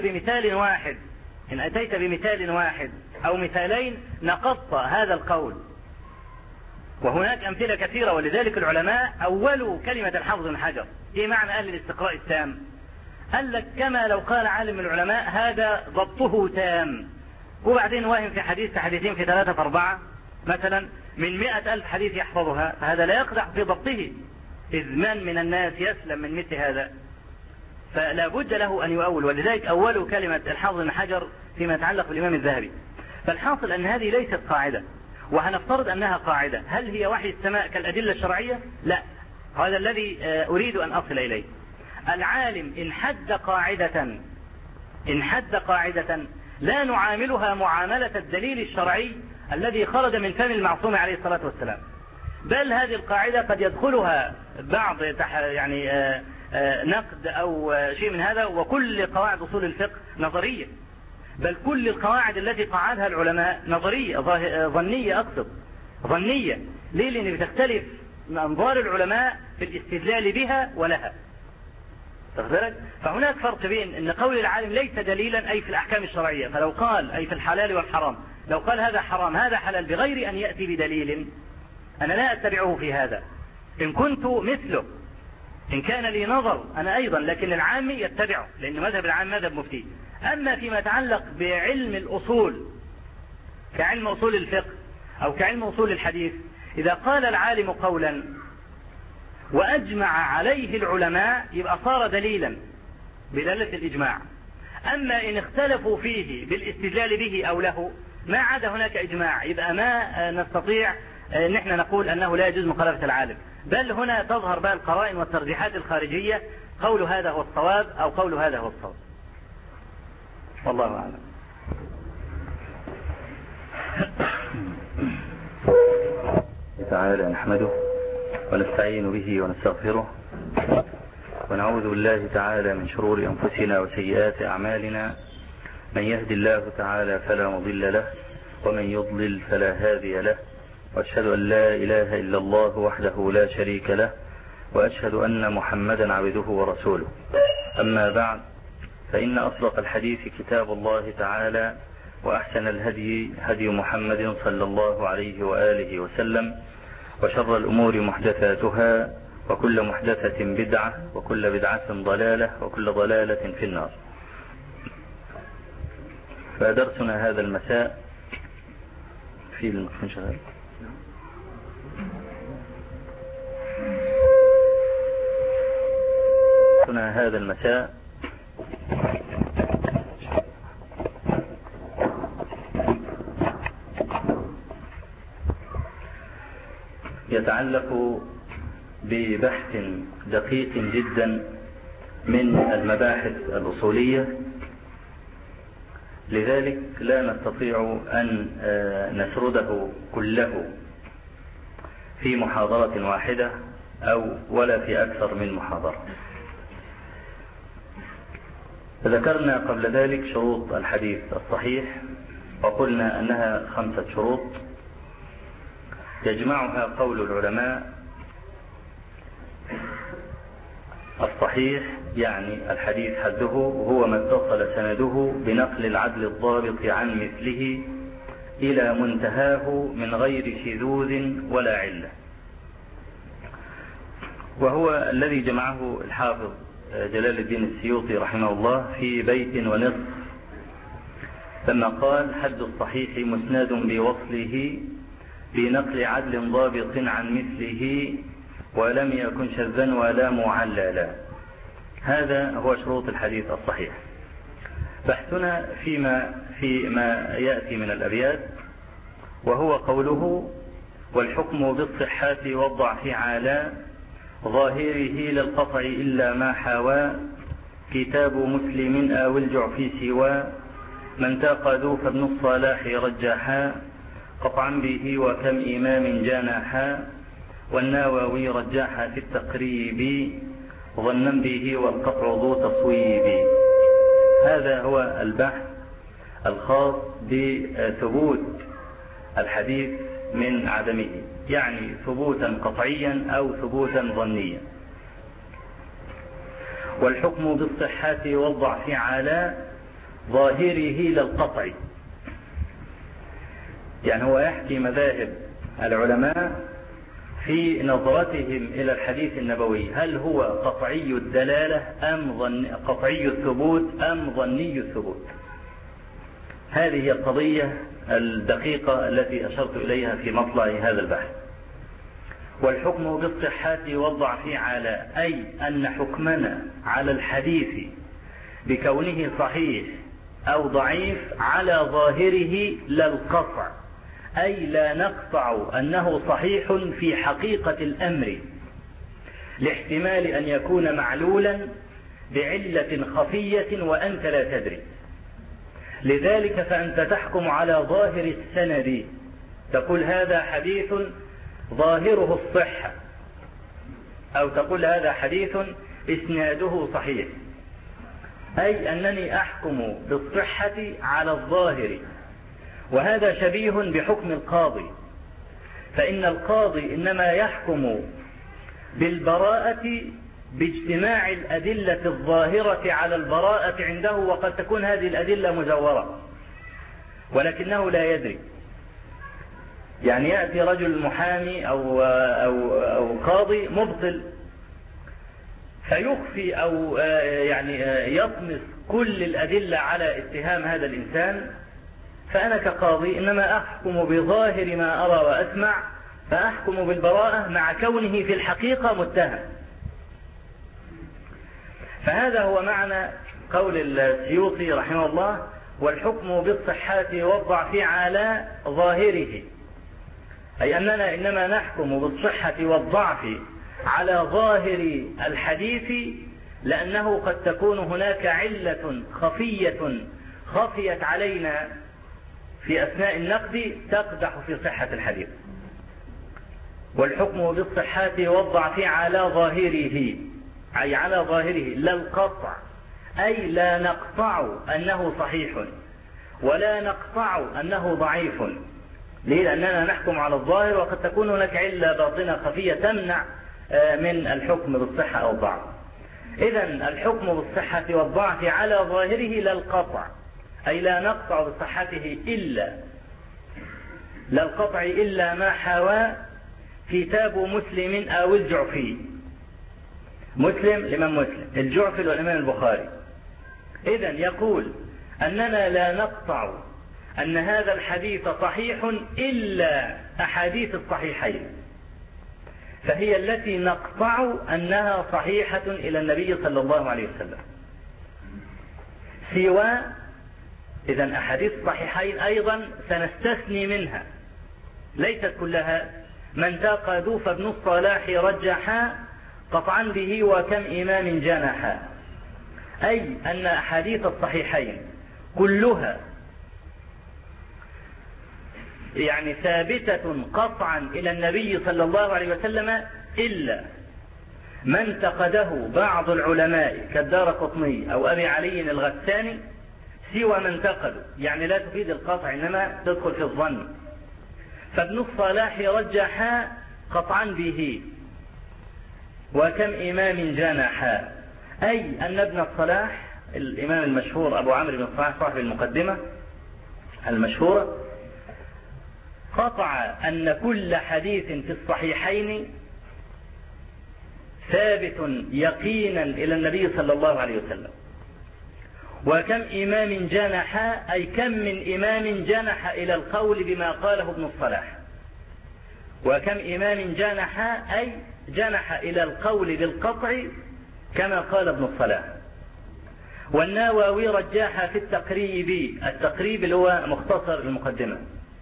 بمثال واحد أو مثالين نقضت هذا القول. وهناك أمثلة كثيرة، ولذلك العلماء أولوا كلمة الحافظ بن حجر. إيه معنى قال الاستقراء التام؟ قال لك كما لو قال عالم من العلماء هذا ضبطه تام، وبعدين واهم في حديث في حديثين في 3 في 4 مثلا من 100,000 حديث يحفظها، فهذا لا يقدح في ضبطه، إذ من الناس يسلم من مثل هذا؟ فلا بد له أن يؤول، ولذلك أولوا كلمة الحافظ بن حجر فيما يتعلق بالإمام الذهبي. فالحاصل أن هذه ليست قاعدة، وهنفترض أنها قاعدة. هل هي وحي السماء كالأدلة الشرعية؟ لا، هذا الذي أريد أن أصل إليه. العالم إن حد قاعدة لا نعاملها معاملة الدليل الشرعي الذي خرج من فم المعصوم عليه الصلاة والسلام، بل هذه القاعدة قد يدخلها بعض يعني نقد أو شيء من هذا. وكل قواعد أصول الفقه نظرية، بل كل القواعد التي قعدها العلماء نظرية ظنية. أقصد ظنية ليه؟ لأن بتختلف أنظار العلماء في الاستدلال بها ولها. فهناك فرق بين أن قول العالم ليس دليلا أي في الأحكام الشرعية، فلو قال أي في الحلال والحرام، لو قال هذا حرام هذا حلال بغير أن يأتي بدليل، أنا لا أتبعه في هذا. إن كنت مثله، إن كان لي نظر أنا أيضا، لكن العام يتبعه، لأن مذهب العام مذهب مفتي. أما فيما يتعلق بعلم الأصول كعلم أصول الفقه أو كعلم أصول الحديث، إذا قال العالم قولا وأجمع عليه العلماء يبقى صار دليلا بدلالة الإجماع. أما إن اختلفوا فيه بالاستدلال به أو له ما عاد هناك إجماع، يبقى ما نستطيع ان احنا نقول انه لا يجوز مخالفة العالم، بل هنا تظهر بقى القرائن والترجيحات الخارجية، قول هذا هو الصواب او قول هذا هو الصواب. والله اعلم. تعالى نحمده ونستعين به ونستغفره ونعوذ بالله تعالى من شرور انفسنا وسيئات اعمالنا، من يهدي الله تعالى فلا مضل له ومن يضلل فلا هادي له، وأشهد أن لا إله إلا الله وحده لا شريك له، وأشهد أن محمدا عبده ورسوله. أما بعد، فإن أصدق الحديث كتاب الله تعالى، وأحسن الهدي هدي محمد صلى الله عليه وآله وسلم، وشر الأمور محدثاتها، وكل محدثة بدعة، وكل بدعة ضلالة، وكل ضلالة في النار. فدرسنا هذا المساء في المكفون شغال. هذا المساء يتعلق ببحث دقيق جدا من المباحث الأصولية، لذلك لا نستطيع أن نسرده كله في محاضرة واحدة ولا في أكثر من محاضرة. ذكرنا قبل ذلك شروط الحديث الصحيح، وقلنا أنها 5 شروط يجمعها قول العلماء. الصحيح يعني الحديث حده هو ما اتصل سنده بنقل العدل الضابط عن مثله إلى منتهاه من غير شذوذ ولا علة، وهو الذي جمعه الحافظ جلال الدين السيوطي رحمه الله في بيت ونصف، لما قال: حد الصحيح مسند بوصله بنقل عدل ضابط عن مثله ولم يكن شذا ولا معللا. هذا هو شروط الحديث الصحيح. بحثنا فيما يأتي من الأبيات، وهو قوله: والحكم بالصحات والضعف عالى ظاهره للقطع إلا ما حوى كتاب مسلم أو الجعف سوى من تاقذوا فابن الصلاح رجحا قطعا به وكم إمام جانحا والنووي رجح في التقريب ظنا به والقطع ذو تصويب. هذا هو البحث الخاص بثبوت الحديث من عدمه. يعني ثبوتا قطعيا أو ثبوتا ظنيا. والحكم بالصحة والضعف على ظاهره لا القطع. يعني هو يحكي مذاهب العلماء في نظرتهم إلى الحديث النبوي، هل هو قطعي الدلالة أم قطعي الثبوت أم ظني الثبوت. هذه هي القضية الدقيقة التي أشرت إليها في مطلع هذا البحث. والحكم بالصحة والضعف على، أي أن حكمنا على الحديث بكونه صحيح أو ضعيف على ظاهره لا القطع، أي لا نقطع أنه صحيح في حقيقة الأمر، لاحتمال أن يكون معلولا بعلة خفية وأنت لا تدري. لذلك فأنت تحكم على ظاهر السند، تقول هذا حديث ظاهره الصحة، أو تقول هذا حديث إسناده صحيح، أي أنني أحكم بالصحة على الظاهر. وهذا شبيه بحكم القاضي، فإن القاضي إنما يحكم بالبراءة باجتماع الأدلة الظاهرة على البراءة عنده، وقد تكون هذه الأدلة مزورة ولكنه لا يدري. يعني يأتي رجل محامي أو قاضي مبطل فيخفي أو يعني يطمس كل الأدلة على اتهام هذا الإنسان، فأنا كقاضي إنما أحكم بظاهر ما أرى وأسمع، فأحكم بالبراءة مع كونه في الحقيقة متهم. فهذا هو معنى قول السيوطي رحمه الله: والحكم بالصحة والضعف على ظاهره، أي أننا إنما نحكم بالصحة والضعف على ظاهر الحديث، لأنه قد تكون هناك علة خفية خفيت علينا في أثناء النقد تقدح في صحة الحديث. والحكم بالصحة والضعف على ظاهره، أي على ظاهره لا القطع، أي لا نقطع أنه صحيح ولا نقطع أنه ضعيف. ليه؟ لأننا نحكم على الظاهر، وقد تكون هناك علة باطنة خفية تمنع من الحكم بالصحة أو الضعف. إذن الحكم بالصحة والضعف على ظاهره لا القطع، أي لا نقطع بصحته لا القطع إلا ما حوى كتاب مسلم أو الجعفي. مسلم الإمام مسلم، الجعفي والإمام البخاري. إذن يقول أننا لا نقطع أن هذا الحديث صحيح إلا أحاديث الصحيحين، فهي التي نقطع أنها صحيحة إلى النبي صلى الله عليه وسلم. سوى إذن أحاديث الصحيحين أيضا سنستثني منها، ليست كلها. من تاقدوا فابن الصلاح رجحا قطعا به وكم إمام جنحا، أي أن أحاديث الصحيحين كلها يعني ثابتة قطعا إلى النبي صلى الله عليه وسلم، إلا ما انتقده بعض العلماء كالدارقطني أو أبي علي الغساني، سوى ما انتقدوا، يعني لا تفيد القطع إنما تدخل في الظن. فابن الصلاح رجح قطعا به وكم إمام جنحا، أي أن ابن الصلاح الإمام المشهور أبو عمرو بن الصلاح صاحب المقدمة المشهورة قطع أن كل حديث في الصحيحين ثابت يقينا إلى النبي صلى الله عليه وسلم. وكم إمام جنح، أي كم من إمام جنح إلى القول بما قاله ابن الصلاح. وكم إمام جنح، أي جنح إلى القول بالقطع كما قال ابن الصلاح. والنووي رجاح في التقريب اللي هو مختصر المقدمة،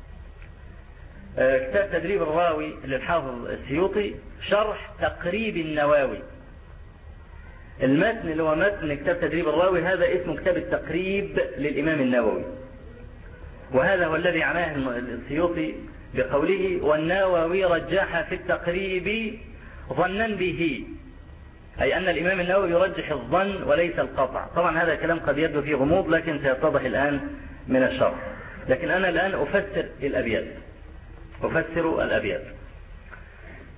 كتاب تدريب الراوي للحافظ السيوطي شرح تقريب النووي. المتن اللي هو متن كتاب تدريب الراوي هذا اسمه كتاب التقريب للإمام النووي، وهذا هو الذي عناه السيوطي بقوله: والنووي رجاح في التقريب ظنا به، أي أن الإمام النووي يرجح الظن وليس القطع. طبعا هذا الكلام قد يبدو فيه غموض، لكن سيتضح الآن من الشرح. لكن أنا الآن أفسر الأبيات.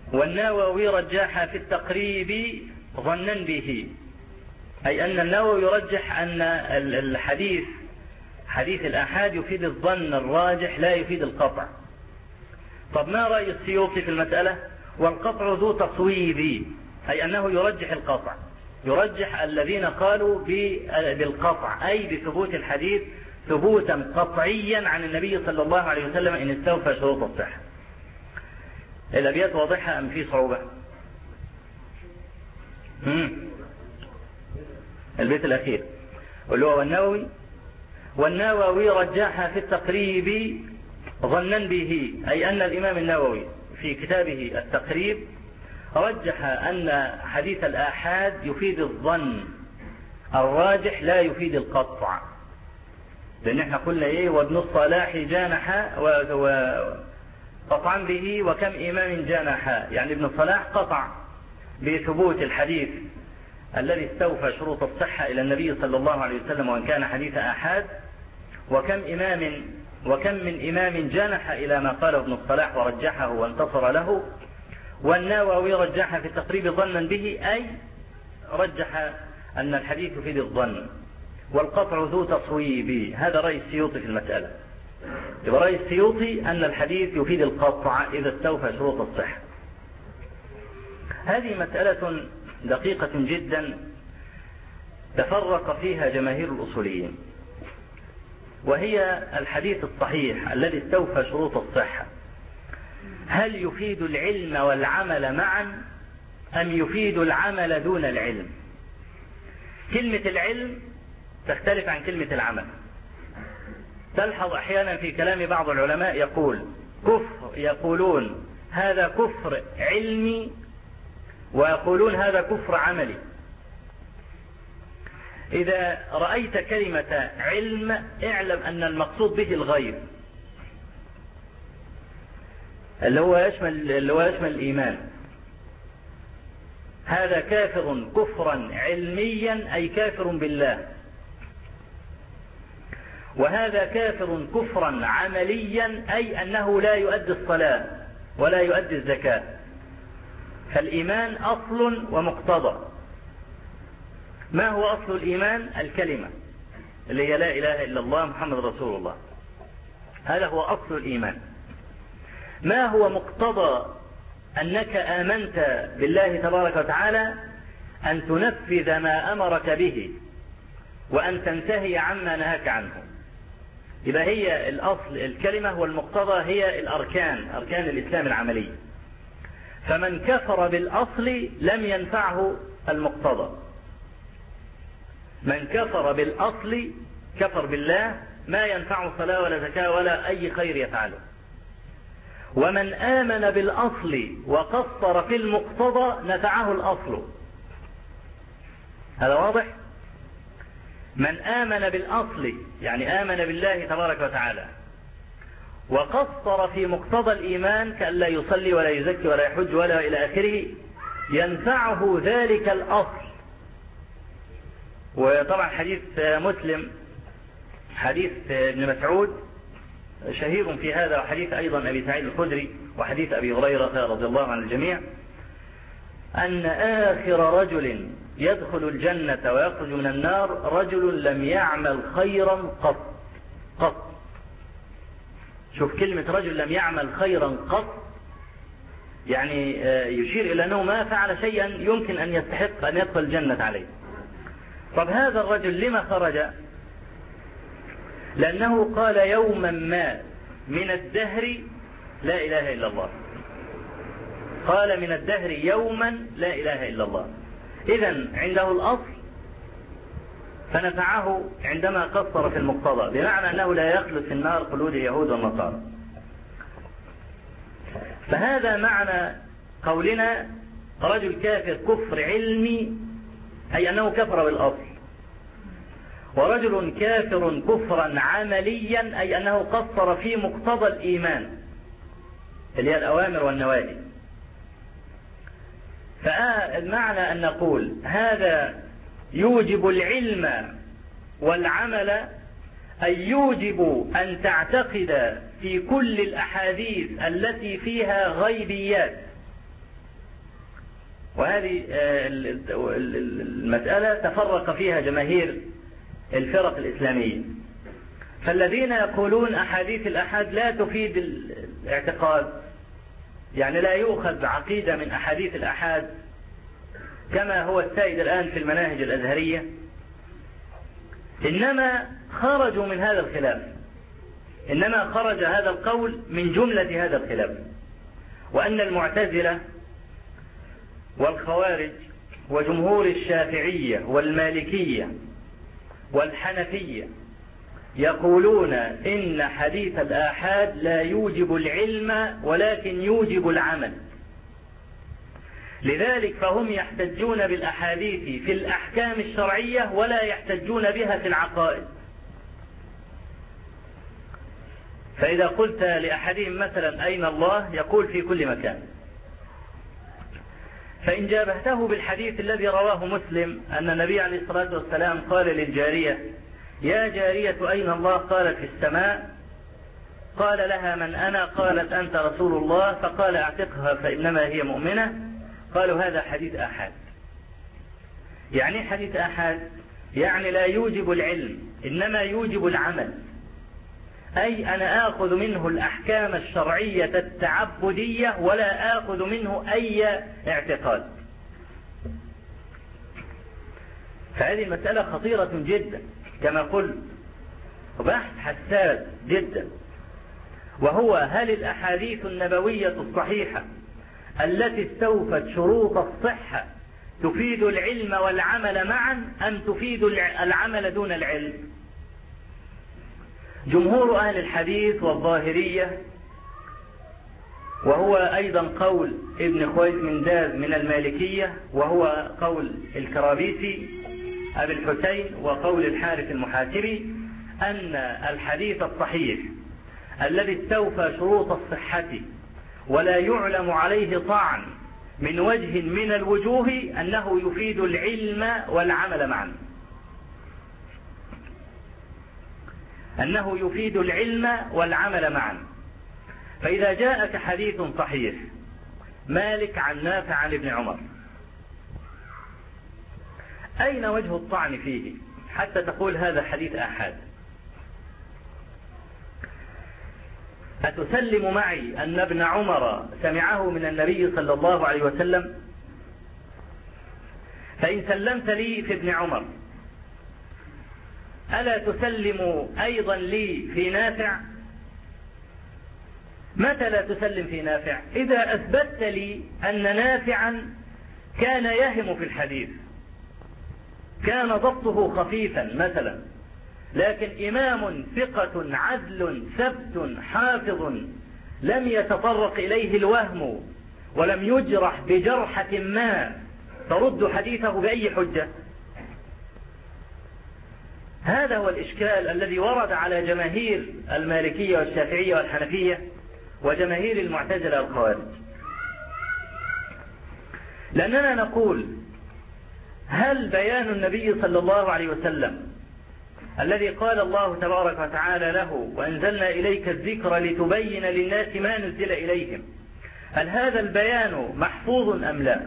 والنووي رجح في التقريب ظنا به، أي أن النووي يرجح أن الحديث حديث الآحاد يفيد الظن الراجح لا يفيد القطع. طب ما رأي السيوطي في المسألة؟ والقطع ذو تصويب، أي أنه يرجح القطع، يرجح الذين قالوا بالقطع أي بثبوت الحديث ثبوتا قطعيا عن النبي صلى الله عليه وسلم إن استوفى شروط الصحة. الأبيات واضحة أم في صعوبة؟ البيت الأخير اللي هو والنووي رجح في التقريب ظنا به، أي أن الإمام النووي في كتابه التقريب رجح أن حديث الآحاد يفيد الظن الراجح لا يفيد القطع، لأن احنا قلنا ايه؟ وابن الصلاح جانح وقطعا به وكم إمام جانح، يعني ابن الصلاح قطع بثبوت الحديث الذي استوفى شروط الصحة إلى النبي صلى الله عليه وسلم وإن كان حديث آحاد، وكم من إمام جانح إلى ما قاله ابن الصلاح ورجحه وانتصر له. والنووي رجح في التقريب ظنا به، أي رجح أن الحديث يفيد الظن والقطع ذو تصويب. هذا رأي السيوطي في المسألة. يبقى رأي السيوطي أن الحديث يفيد القطع إذا استوفى شروط الصحة. هذه مسألة دقيقة جدا تفرق فيها جماهير الأصوليين، وهي الحديث الصحيح الذي استوفى شروط الصحة هل يفيد العلم والعمل معا أم يفيد العمل دون العلم؟ كلمة العلم تختلف عن كلمة العمل. تلحظ أحيانا في كلام بعض العلماء يقولون هذا كفر علمي ويقولون هذا كفر عملي. إذا رأيت كلمة علم اعلم أن المقصود به الغيب اللي هو يشمل الإيمان. هذا كافر كفرا علميا أي كافر بالله، وهذا كافر كفرا عمليا أي أنه لا يؤدي الصلاة ولا يؤدي الزكاة. فالإيمان أصل ومقتضى. ما هو أصل الإيمان؟ الكلمة اللي هي لا إله إلا الله محمد رسول الله، هذا هو أصل الإيمان. ما هو مقتضى أنك آمنت بالله تبارك وتعالى؟ أن تنفذ ما أمرك به وأن تنتهي عما نهاك عنه. يبقى هي الأصل الكلمة، والمقتضى هي أركان الإسلام العملي. فمن كفر بالأصل لم ينفعه المقتضى. من كفر بالأصل كفر بالله ما ينفعه صلاة ولا زكاة ولا أي خير يفعله. ومن آمن بالأصل وقصر في المقتضى نفعه الأصل. هذا واضح؟ من آمن بالأصل يعني آمن بالله تبارك وتعالى وقصر في مقتضى الإيمان كأن لا يصلي ولا يزكي ولا يحج ولا إلى آخره ينفعه ذلك الأصل. وطبعا حديث مسلم حديث ابن مسعود شهير في هذا، وحديث أيضا أبي سعيد الخدري وحديث أبي هريرة رضي الله عن الجميع، أن آخر رجل يدخل الجنة ويخرج من النار رجل لم يعمل خيرا قط. شوف كلمة رجل لم يعمل خيرا قط، يعني يشير إلى أنه ما فعل شيئا يمكن أن يستحق أن يدخل الجنة عليه. طب هذا الرجل لما خرج؟ لأنه قال يوما ما من الدهر لا إله إلا الله. قال من الدهر يوما لا إله إلا الله. إذن عنده الأصل فنفعه عندما قصر في المقتضى، بمعنى أنه لا يخلد في النار خلود اليهود والنصارى. فهذا معنى قولنا رجل كافر كفر علمي أي أنه كفر بالأصل، ورجل كافر كفرا عمليا أي أنه قصر في مقتضى الإيمان اللي هي الأوامر والنواهي. فالمعنى أن نقول هذا يوجب العلم والعمل، أي يوجب أن تعتقد في كل الأحاديث التي فيها غيبيات وهذه المسألة تفرق فيها جماهير الفرق الإسلامية. فالذين يقولون أحاديث الأحاد لا تفيد الاعتقاد، يعني لا يؤخذ عقيدة من أحاديث الأحاد كما هو السائد الآن في المناهج الأزهرية، إنما خرجوا من هذا الخلاف، إنما خرج هذا القول من جملة هذا الخلاف، وأن المعتزلة والخوارج وجمهور الشافعية والمالكية والحنفية يقولون إن حديث الآحاد لا يوجب العلم ولكن يوجب العمل، لذلك فهم يحتجون بالأحاديث في الأحكام الشرعية ولا يحتجون بها في العقائد. فإذا قلت لأحدهم مثلا أين الله؟ يقول في كل مكان. فإن جابهته بالحديث الذي رواه مسلم أن النبي عليه الصلاة والسلام قال للجارية: يا جارية أين الله؟ قالت: في السماء. قال لها: من أنا؟ قالت: أنت رسول الله. فقال: اعتقها فإنما هي مؤمنة. قالوا: هذا حديث آحاد. يعني حديث آحاد يعني لا يوجب العلم إنما يوجب العمل، أي أنا آخذ منه الأحكام الشرعية التعبدية ولا آخذ منه أي اعتقاد. فهذه المسألة خطيرة جدا كما قلت، وبحث حساس جدا، وهو هل الأحاديث النبوية الصحيحة التي استوفت شروط الصحة تفيد العلم والعمل معا أم تفيد العمل دون العلم؟ جمهور أهل الحديث والظاهرية، وهو أيضا قول ابن خويزمنداز من المالكية، وهو قول الكرابيسي أبي الحسين، وقول الحارث المحاسبي، أن الحديث الصحيح الذي استوفى شروط الصحة ولا يعلم عليه طعن من وجه من الوجوه أنه يفيد العلم والعمل معا، أنه يفيد العلم والعمل معا. فإذا جاءك حديث صحيح مالك عن نافع عن ابن عمر، أين وجه الطعن فيه حتى تقول هذا حديث آحاد؟ أتسلم معي أن ابن عمر سمعه من النبي صلى الله عليه وسلم؟ فإن سلمت لي في ابن عمر ألا تسلم أيضا لي في نافع؟ متى لا تسلم في نافع؟ إذا أثبتت لي أن نافعا كان يهم في الحديث، كان ضبطه خفيفا مثلا، لكن إمام ثقة عدل ثبت حافظ لم يتطرق إليه الوهم ولم يجرح بجرحة ما ترد حديثه بأي حجة. هذا هو الإشكال الذي ورد على جماهير المالكية والشافعية والحنفية وجماهير المعتزلة والخوارج، لأننا نقول: هل بيان النبي صلى الله عليه وسلم الذي قال الله تبارك وتعالى له: وأنزلنا إليك الذكر لتبين للناس ما نزل إليهم، هل هذا البيان محفوظ أم لا؟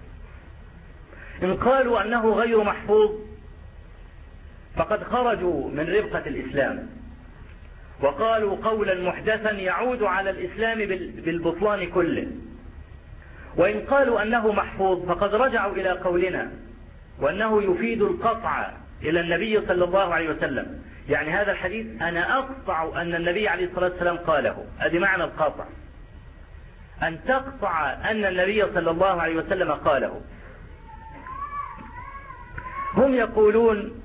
إن قالوا أنه غير محفوظ فقد خرجوا من ربقة الإسلام وقالوا قولا محدثا يعود على الإسلام بالبطلان كله. وإن قالوا أنه محفوظ فقد رجعوا إلى قولنا وأنه يفيد القطع إلى النبي صلى الله عليه وسلم، يعني هذا الحديث أنا أقطع أن النبي عليه الصلاة والسلام قاله، هذا معنى القطع، أن تقطع أن النبي صلى الله عليه وسلم قاله. هم يقولون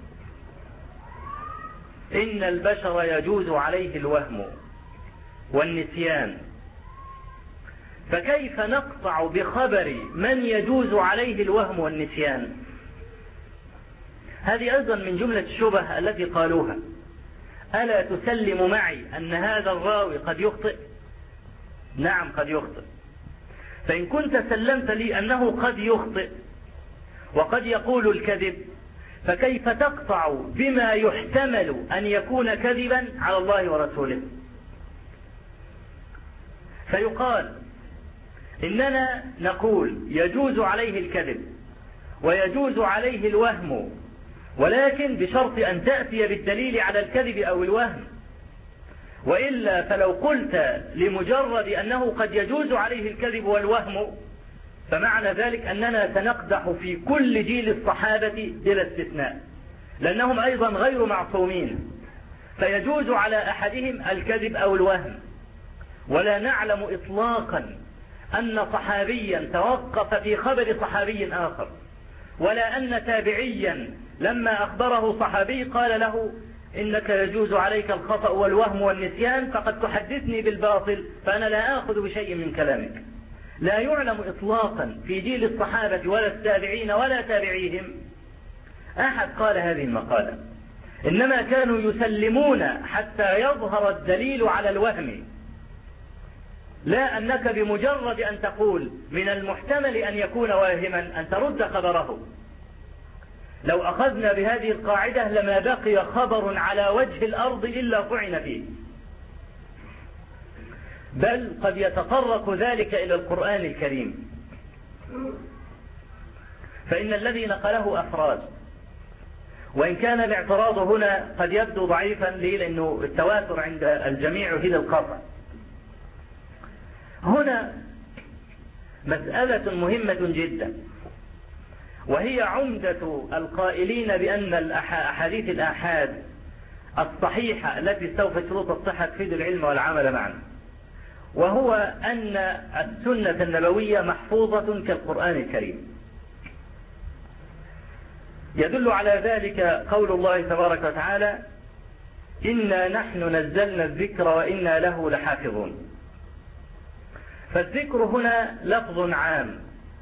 إن البشر يجوز عليه الوهم والنسيان، فكيف نقطع بخبر من يجوز عليه الوهم والنسيان؟ هذه أيضا من جملة الشبه التي قالوها. ألا تسلم معي أن هذا الراوي قد يخطئ؟ نعم قد يخطئ. فإن كنت سلمت لي أنه قد يخطئ وقد يقول الكذب، فكيف تقطع بما يحتمل أن يكون كذبا على الله ورسوله؟ فيقال إننا نقول يجوز عليه الكذب ويجوز عليه الوهم، ولكن بشرط أن تأتي بالدليل على الكذب أو الوهم، وإلا فلو قلت لمجرد أنه قد يجوز عليه الكذب والوهم فمعنى ذلك أننا سنقدح في كل جيل الصحابة بلا استثناء، لأنهم أيضا غير معصومين، فيجوز على أحدهم الكذب أو الوهم. ولا نعلم إطلاقا أن صحابيا توقف في خبر صحابي آخر، ولا أن تابعيا لما أخبره صحابي قال له إنك يجوز عليك الخطأ والوهم والنسيان فقد تحدثني بالباطل فأنا لا آخذ بشيء من كلامك. لا يعلم إطلاقا في جيل الصحابة ولا التابعين ولا تابعيهم أحد قال هذه المقالة، إنما كانوا يسلمون حتى يظهر الدليل على الوهم، لا أنك بمجرد أن تقول من المحتمل أن يكون واهما أن ترد خبره. لو أخذنا بهذه القاعدة لما بقي خبر على وجه الأرض إلا طعن فيه، بل قد يتطرق ذلك إلى القرآن الكريم، فإن الذي نقله أفراد، وإن كان الاعتراض هنا قد يبدو ضعيفا ليه؟ لأنه التواتر عند الجميع هي القطع. هنا مسألة مهمة جدا، وهي عمدة القائلين بأن أحاديث الآحاد الصحيحة التي استوفت شروط الصحة تفيد العلم والعمل معا، وهو أن السنة النبوية محفوظة كالقرآن الكريم. يدل على ذلك قول الله تبارك وتعالى إنا نحن نزلنا الذكر وإنا له لحافظون. فالذكر هنا لفظ عام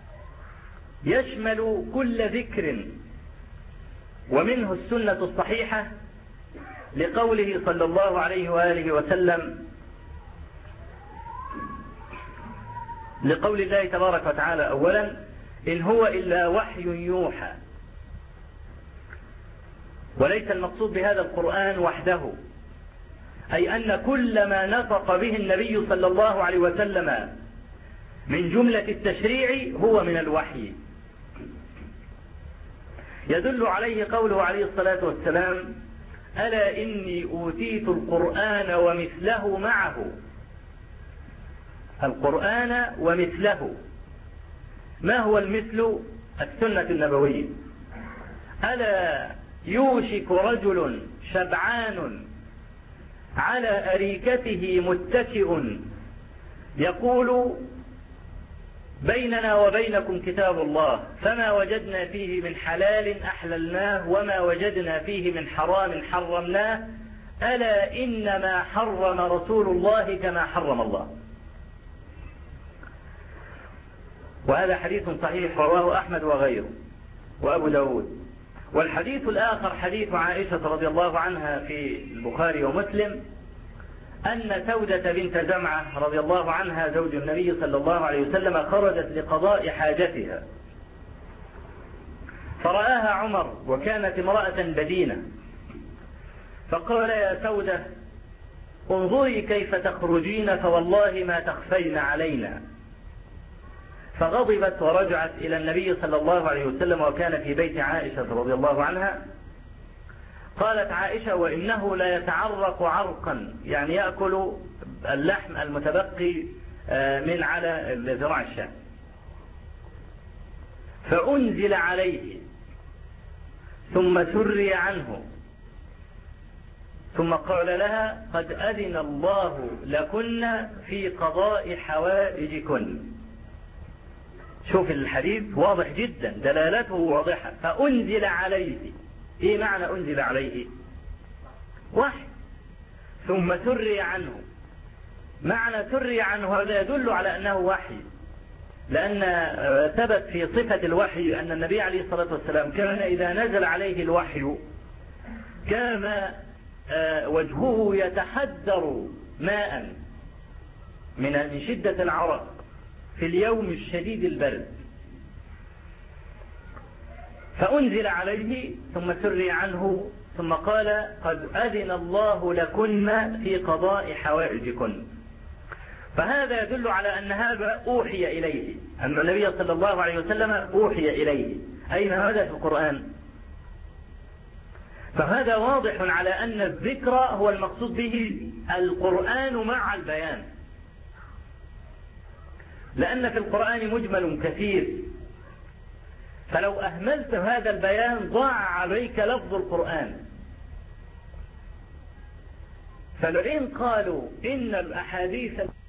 يشمل كل ذكر، ومنه السنة الصحيحة لقوله صلى الله عليه وآله وسلم، لقول الله تبارك وتعالى أولا إن هو إلا وحي يوحى. وليس المقصود بهذا القرآن وحده، أي أن كل ما نطق به النبي صلى الله عليه وسلم من جملة التشريع هو من الوحي. يدل عليه قوله عليه الصلاة والسلام ألا إني أوتيت القرآن ومثله معه. القرآن ومثله، ما هو المثل؟ السنة النبوية. ألا يوشك رجل شبعان على أريكته متكئ يقول بيننا وبينكم كتاب الله فما وجدنا فيه من حلال أحللناه وما وجدنا فيه من حرام حرمناه ألا إنما حرم رسول الله كما حرم الله. وهذا حديث صحيح رواه أحمد وغيره وأبو داود. والحديث الآخر حديث عائشة رضي الله عنها في البخاري ومسلم أن سودة بنت زمعة رضي الله عنها زوج النبي صلى الله عليه وسلم خرجت لقضاء حاجتها، فرآها عمر وكانت امرأة بدينة، فقال يا سودة انظري كيف تخرجين فوالله ما تخفين علينا. فغضبت ورجعت إلى النبي صلى الله عليه وسلم وكان في بيت عائشة رضي الله عنها. قالت عائشة وإنه لا يتعرق عرقا، يعني يأكل اللحم المتبقي من على ذراع الشاة. فأنزل عليه ثم سري عنه ثم قال لها قد أذن الله لكن في قضاء حوائجكن. شوف الحديث واضح جدا، دلالته واضحة. فأنزل عليه، ايه معنى أنزل عليه؟ وحي. ثم سري عنه، معنى سري عنه هذا يدل على أنه وحي، لأن ثبت في صفة الوحي أن النبي عليه الصلاة والسلام كان إذا نزل عليه الوحي كان وجهه يتحدر ماء من شدة العرق في اليوم الشديد البرد. فأنزل عليه ثم سري عنه ثم قال قد أذن الله لكن في قضاء حوائجكن. فهذا يدل على أن هذا أوحي إليه، أن النبي صلى الله عليه وسلم أوحي إليه. أين هذا في القرآن؟ فهذا واضح على أن الذكر هو المقصود به القرآن مع البيان، لأن في القرآن مجمل كثير، فلو أهملت هذا البيان ضاع عليك لفظ القرآن. فالعلم قالوا إن الأحاديث